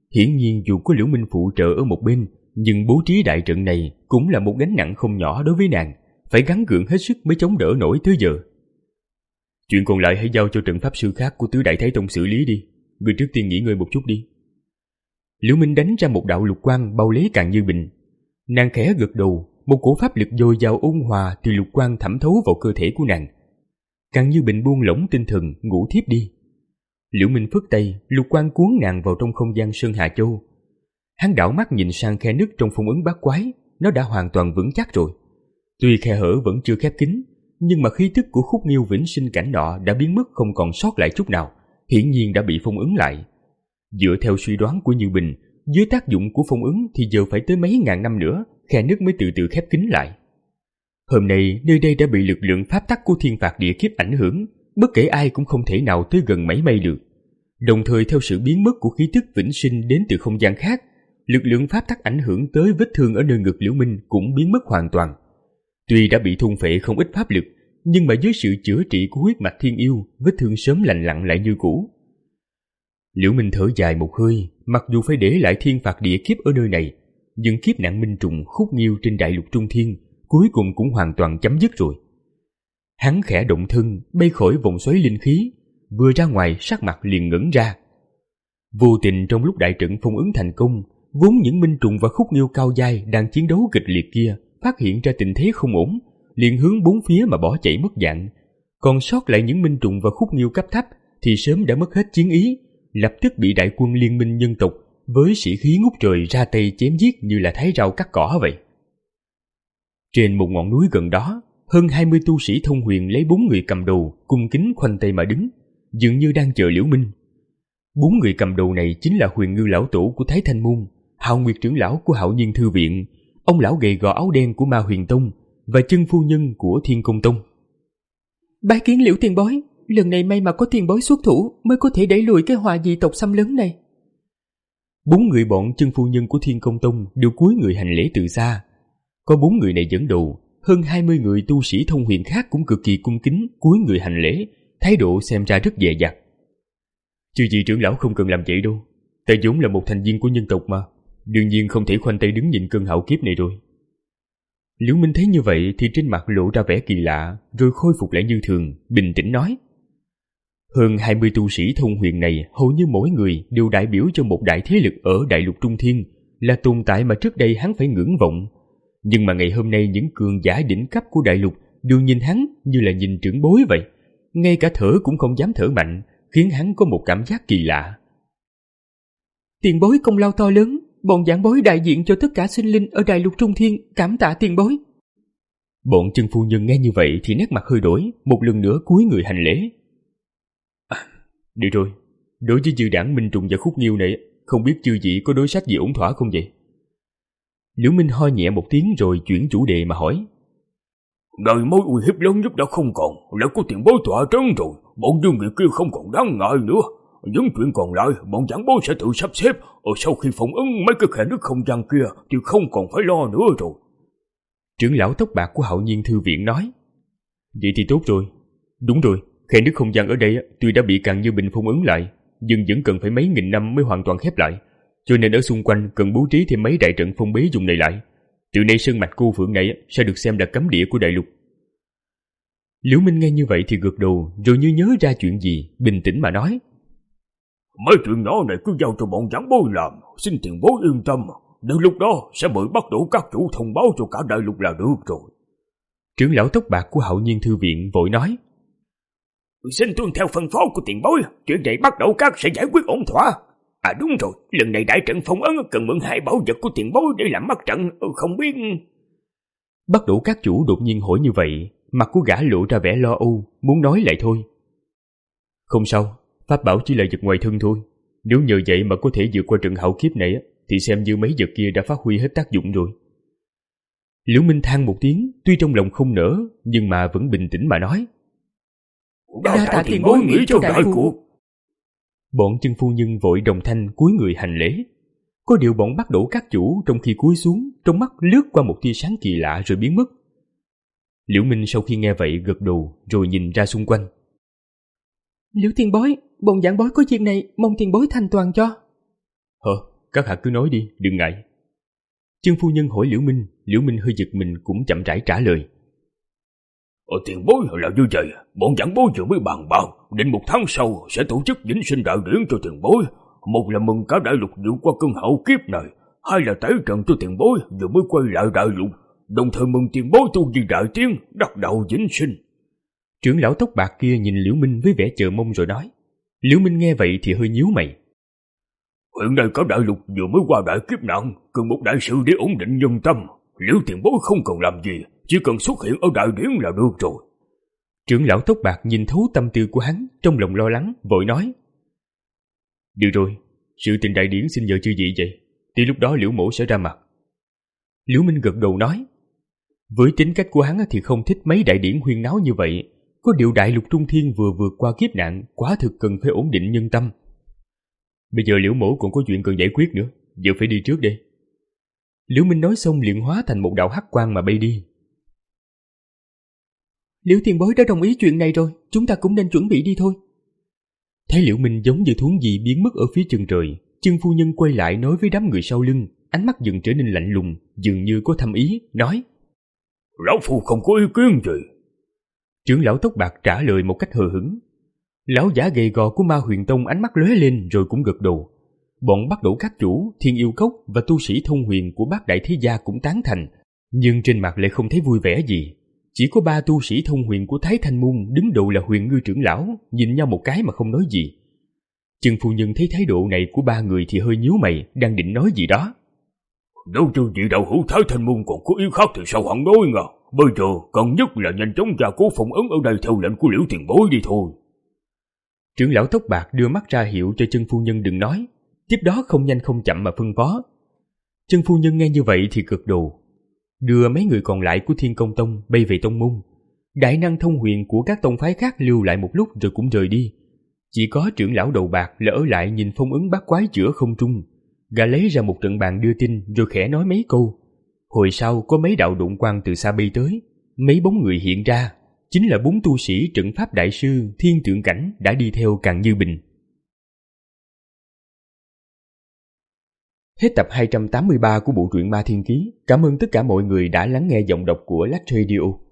Hiển nhiên dù có Liễu Minh phụ trợ ở một bên, nhưng bố trí đại trận này cũng là một gánh nặng không nhỏ đối với nàng, phải gắng gượng hết sức mới chống đỡ nổi tới giờ. Chuyện còn lại hãy giao cho trận pháp sư khác của Tứ Đại Thái Tông xử lý đi. Người trước tiên nghỉ ngơi một chút đi. Liễu Minh đánh ra một đạo lục quang bao lấy Càng Như Bình. Nàng khẽ gật đầu, một cổ pháp lực dồi dào ôn hòa từ lục quang thẩm thấu vào cơ thể của nàng. Càng Như Bình buông lỏng tinh thần, ngủ thiếp đi. Liễu Minh phất tay, lục quang cuốn nàng vào trong không gian Sơn Hà Châu. Hắn đảo mắt nhìn sang khe nứt trong phong ấn bát quái, nó đã hoàn toàn vững chắc rồi. Tuy khe hở vẫn chưa khép kín, nhưng mà khí tức của Khúc Nghiêu vĩnh sinh cảnh nọ đã biến mất không còn sót lại chút nào, hiển nhiên đã bị phong ấn lại. Dựa theo suy đoán của Như Bình, dưới tác dụng của phong ấn thì giờ phải tới mấy ngàn năm nữa, khe nứt mới từ từ khép kín lại. Hôm nay nơi đây đã bị lực lượng pháp tắc của thiên phạt địa kiếp ảnh hưởng, bất kể ai cũng không thể nào tới gần mảy may được. Đồng thời theo sự biến mất của khí tức vĩnh sinh đến từ không gian khác, lực lượng pháp tắc ảnh hưởng tới vết thương ở nơi ngực Liễu Minh cũng biến mất hoàn toàn. Tuy đã bị thôn phệ không ít pháp lực, nhưng mà dưới sự chữa trị của huyết mạch thiên yêu, vết thương sớm lành lặn lại như cũ. Liễu Minh thở dài một hơi, mặc dù phải để lại thiên phạt địa kiếp ở nơi này, nhưng kiếp nạn minh trùng Khúc Nghiêu trên đại lục Trung Thiên cuối cùng cũng hoàn toàn chấm dứt rồi. Hắn khẽ động thân, bay khỏi vòng xoáy linh khí, vừa ra ngoài sắc mặt liền ngẩn ra. Vô tình trong lúc đại trận phong ấn thành công, vốn những minh trùng và Khúc Nghiêu cao giai đang chiến đấu kịch liệt kia phát hiện ra tình thế không ổn, liền hướng bốn phía mà bỏ chạy mất dạng. Còn sót lại những minh trùng và Khúc Nghiêu cấp thấp thì sớm đã mất hết chiến ý, lập tức bị đại quân liên minh nhân tộc với sĩ khí ngút trời ra tay chém giết như là thái rau cắt cỏ vậy. Trên một ngọn núi gần đó, hơn hai mươi tu sĩ thông huyền lấy bốn người cầm đầu cung kính khoanh tay mà đứng, dường như đang chờ Liễu Minh. Bốn người cầm đầu này chính là Huyền Ngư lão tổ của Thái Thanh Môn, Hạo Nguyệt trưởng lão của Hạo Nhiên Thư Viện, ông lão gầy gò áo đen của Ma Huyền Tông và chân phu nhân của Thiên Công Tông. Bái kiến Liễu tiền bối, lần này may mà có tiền bối xuất thủ mới có thể đẩy lùi cái họa dị tộc xâm lấn này. Bốn người bọn chân phu nhân của Thiên Công Tông đều cúi người hành lễ từ xa. Có bốn người này dẫn đầu, hơn hai mươi người tu sĩ thông huyền khác cũng cực kỳ cung kính cúi người hành lễ, thái độ xem ra rất dè dặt. Chư vị trưởng lão không cần làm vậy đâu, ta vốn là một thành viên của nhân tộc mà, đương nhiên không thể khoanh tay đứng nhìn cơn hạo kiếp này rồi. Liễu Minh thấy như vậy thì trên mặt lộ ra vẻ kỳ lạ, rồi khôi phục lại như thường, bình tĩnh nói: hơn hai mươi tu sĩ thông huyền này hầu như mỗi người đều đại biểu cho một đại thế lực ở đại lục Trung Thiên, là tồn tại mà trước đây hắn phải ngưỡng vọng. Nhưng mà ngày hôm nay những cường giả đỉnh cấp của đại lục đều nhìn hắn như là nhìn trưởng bối vậy, ngay cả thở cũng không dám thở mạnh, khiến hắn có một cảm giác kỳ lạ. Tiền bối công lao to lớn, bọn giảng bối đại diện cho tất cả sinh linh ở đại lục Trung Thiên cảm tạ tiền bối. Bọn chân phu nhân nghe như vậy thì nét mặt hơi đổi, một lần nữa cúi người hành lễ. À, được rồi, đối với dư đảng Minh Trùng và Khúc Nghiêu này, không biết chư vị có đối sách gì ổn thỏa không vậy? Liễu Minh ho nhẹ một tiếng rồi chuyển chủ đề mà hỏi. Đời mối uy hiếp lớn nhất đã không còn, đã có tiền bối tọa trấn rồi, bọn dương người kia không còn đáng ngại nữa. Những chuyện còn lại, bọn giảng bối sẽ tự sắp xếp, ở sau khi phỏng ứng mấy cái khe nước không gian kia thì không còn phải lo nữa rồi. Trưởng lão tóc bạc của Hạo Nhiên Thư Viện nói. Vậy thì tốt rồi. Đúng rồi, khe nước không gian ở đây tuy đã bị Càng Như Bình phong ấn lại, nhưng vẫn cần phải mấy nghìn năm mới hoàn toàn khép lại, cho nên ở xung quanh cần bố trí thêm mấy đại trận phong bế dùng này lại. Từ nay sơn mạch cô phượng này sẽ được xem là cấm địa của đại lục. Liễu Minh nghe như vậy thì gật đầu, rồi như nhớ ra chuyện gì, bình tĩnh mà nói. Mấy chuyện nhỏ này cứ giao cho bọn giảng bối làm, xin tiền bối yên tâm, đến lúc đó sẽ mời bắt đủ các chủ thông báo cho cả đại lục là được rồi. Trưởng lão tóc bạc của Hạo Nhiên Thư Viện vội nói. Xin tuân theo phân phó của tiền bối, chuyện này bắt đầu các sẽ giải quyết ổn thỏa. À đúng rồi, lần này đại trận phong ấn cần mượn hai bảo vật của tiền bối để làm mắt trận, không biết... Bắt đủ các chủ đột nhiên hỏi như vậy, mặt của gã lộ ra vẻ lo âu, muốn nói lại thôi. Không sao, pháp bảo chỉ là vật ngoài thân thôi. Nếu nhờ vậy mà có thể vượt qua trận hạo kiếp này thì xem như mấy vật kia đã phát huy hết tác dụng rồi. Liễu Minh than một tiếng, tuy trong lòng không nỡ, nhưng mà vẫn bình tĩnh mà nói. Đa tạ tiền bối nghĩ cho đại cuộc. Bọn chân phu nhân vội đồng thanh cúi người hành lễ. Có điều bọn bắt đổ các chủ trong khi cúi xuống, trong mắt lướt qua một tia sáng kỳ lạ rồi biến mất. Liễu Minh sau khi nghe vậy gật đầu rồi nhìn ra xung quanh. Liễu tiền bối, bọn giảng bối có chuyện này mong tiền bối thành toàn cho. Hả? các hạ cứ nói đi, đừng ngại. Chân phu nhân hỏi Liễu Minh, Liễu Minh hơi giật mình cũng chậm rãi trả lời. Ở tiền bối là như vậy, bọn giảng bối vừa mới bàn bạc, định một tháng sau sẽ tổ chức vĩnh sinh đại điển cho tiền bối. Một là mừng cả đại lục vượt qua cơn hậu kiếp này, hai là tái trận cho tiền bối vừa mới quay lại đại lục, đồng thời mừng tiền bối tu vi đại tiến, đắc đạo vĩnh sinh. Trưởng lão tóc bạc kia nhìn Liễu Minh với vẻ chờ mong rồi nói. Liễu Minh nghe vậy thì hơi nhíu mày. Hiện nay cả đại lục vừa mới qua đại kiếp nạn, cần một đại sự để ổn định nhân tâm. Liễu tiền bối không cần làm gì, chỉ cần xuất hiện ở đại điển là được rồi. Trưởng lão tóc bạc nhìn thấu tâm tư của hắn, trong lòng lo lắng, vội nói. Được rồi, sự tình đại điển xin giờ chưa gì vậy, thì lúc đó Liễu mổ sẽ ra mặt. Liễu Minh gật đầu nói. Với tính cách của hắn thì không thích mấy đại điển huyên náo như vậy, có điều đại lục trung thiên vừa vượt qua kiếp nạn, quả thực cần phải ổn định nhân tâm. Bây giờ Liễu mổ còn có chuyện cần giải quyết nữa, giờ phải đi trước đây. Liễu Minh nói xong liền hóa thành một đạo hắc quang mà bay đi. Liễu tiền bối đã đồng ý chuyện này rồi, chúng ta cũng nên chuẩn bị đi thôi. Thấy Liễu Minh giống như thú gì biến mất ở phía chân trời, chân phu nhân quay lại nói với đám người sau lưng, ánh mắt dần trở nên lạnh lùng, dường như có thâm ý, nói. Lão phu không có ý kiến gì. Trưởng lão tóc bạc trả lời một cách hờ hững. Lão giả gầy gò của Ma Huyền Tông ánh mắt lóe lên rồi cũng gật đầu. Bọn bắt đầu các chủ, Thiên Yêu Cốc và tu sĩ thông huyền của bát đại thế gia cũng tán thành, nhưng trên mặt lại không thấy vui vẻ gì. Chỉ có ba tu sĩ thông huyền của Thái Thanh Môn đứng đầu là Huyền Ngư trưởng lão, nhìn nhau một cái mà không nói gì. Chân phu nhân thấy thái độ này của ba người thì hơi nhíu mày, đang định nói gì đó. Đâu chứ vị đạo hữu Thái Thanh Môn còn có ý khác thì sao hẳn nói ngờ. Bây giờ cần nhất là nhanh chóng gia cố phong ấn ở đây theo lệnh của Liễu tiền bối đi thôi. Trưởng lão tóc bạc đưa mắt ra hiệu cho chân phu nhân đừng nói, tiếp đó không nhanh không chậm mà phân phó. Chân phu nhân nghe như vậy thì gật đầu, đưa mấy người còn lại của Thiên Công Tông bay về tông môn. Đại năng thông huyền của các tông phái khác lưu lại một lúc rồi cũng rời đi. Chỉ có trưởng lão đầu bạc là ở lại nhìn phong ấn bát quái giữa không trung. Gã lấy ra một trận bàn đưa tin rồi khẽ nói mấy câu. Hồi sau có mấy đạo đụng quang từ xa bay tới, mấy bóng người hiện ra, chính là bốn tu sĩ trận pháp đại sư Thiên Tượng Cảnh đã đi theo Càn Như Bình. Hết tập hai trăm tám mươi ba của bộ truyện Ma Thiên Ký. Cảm ơn tất cả mọi người đã lắng nghe giọng đọc của Lách Radio.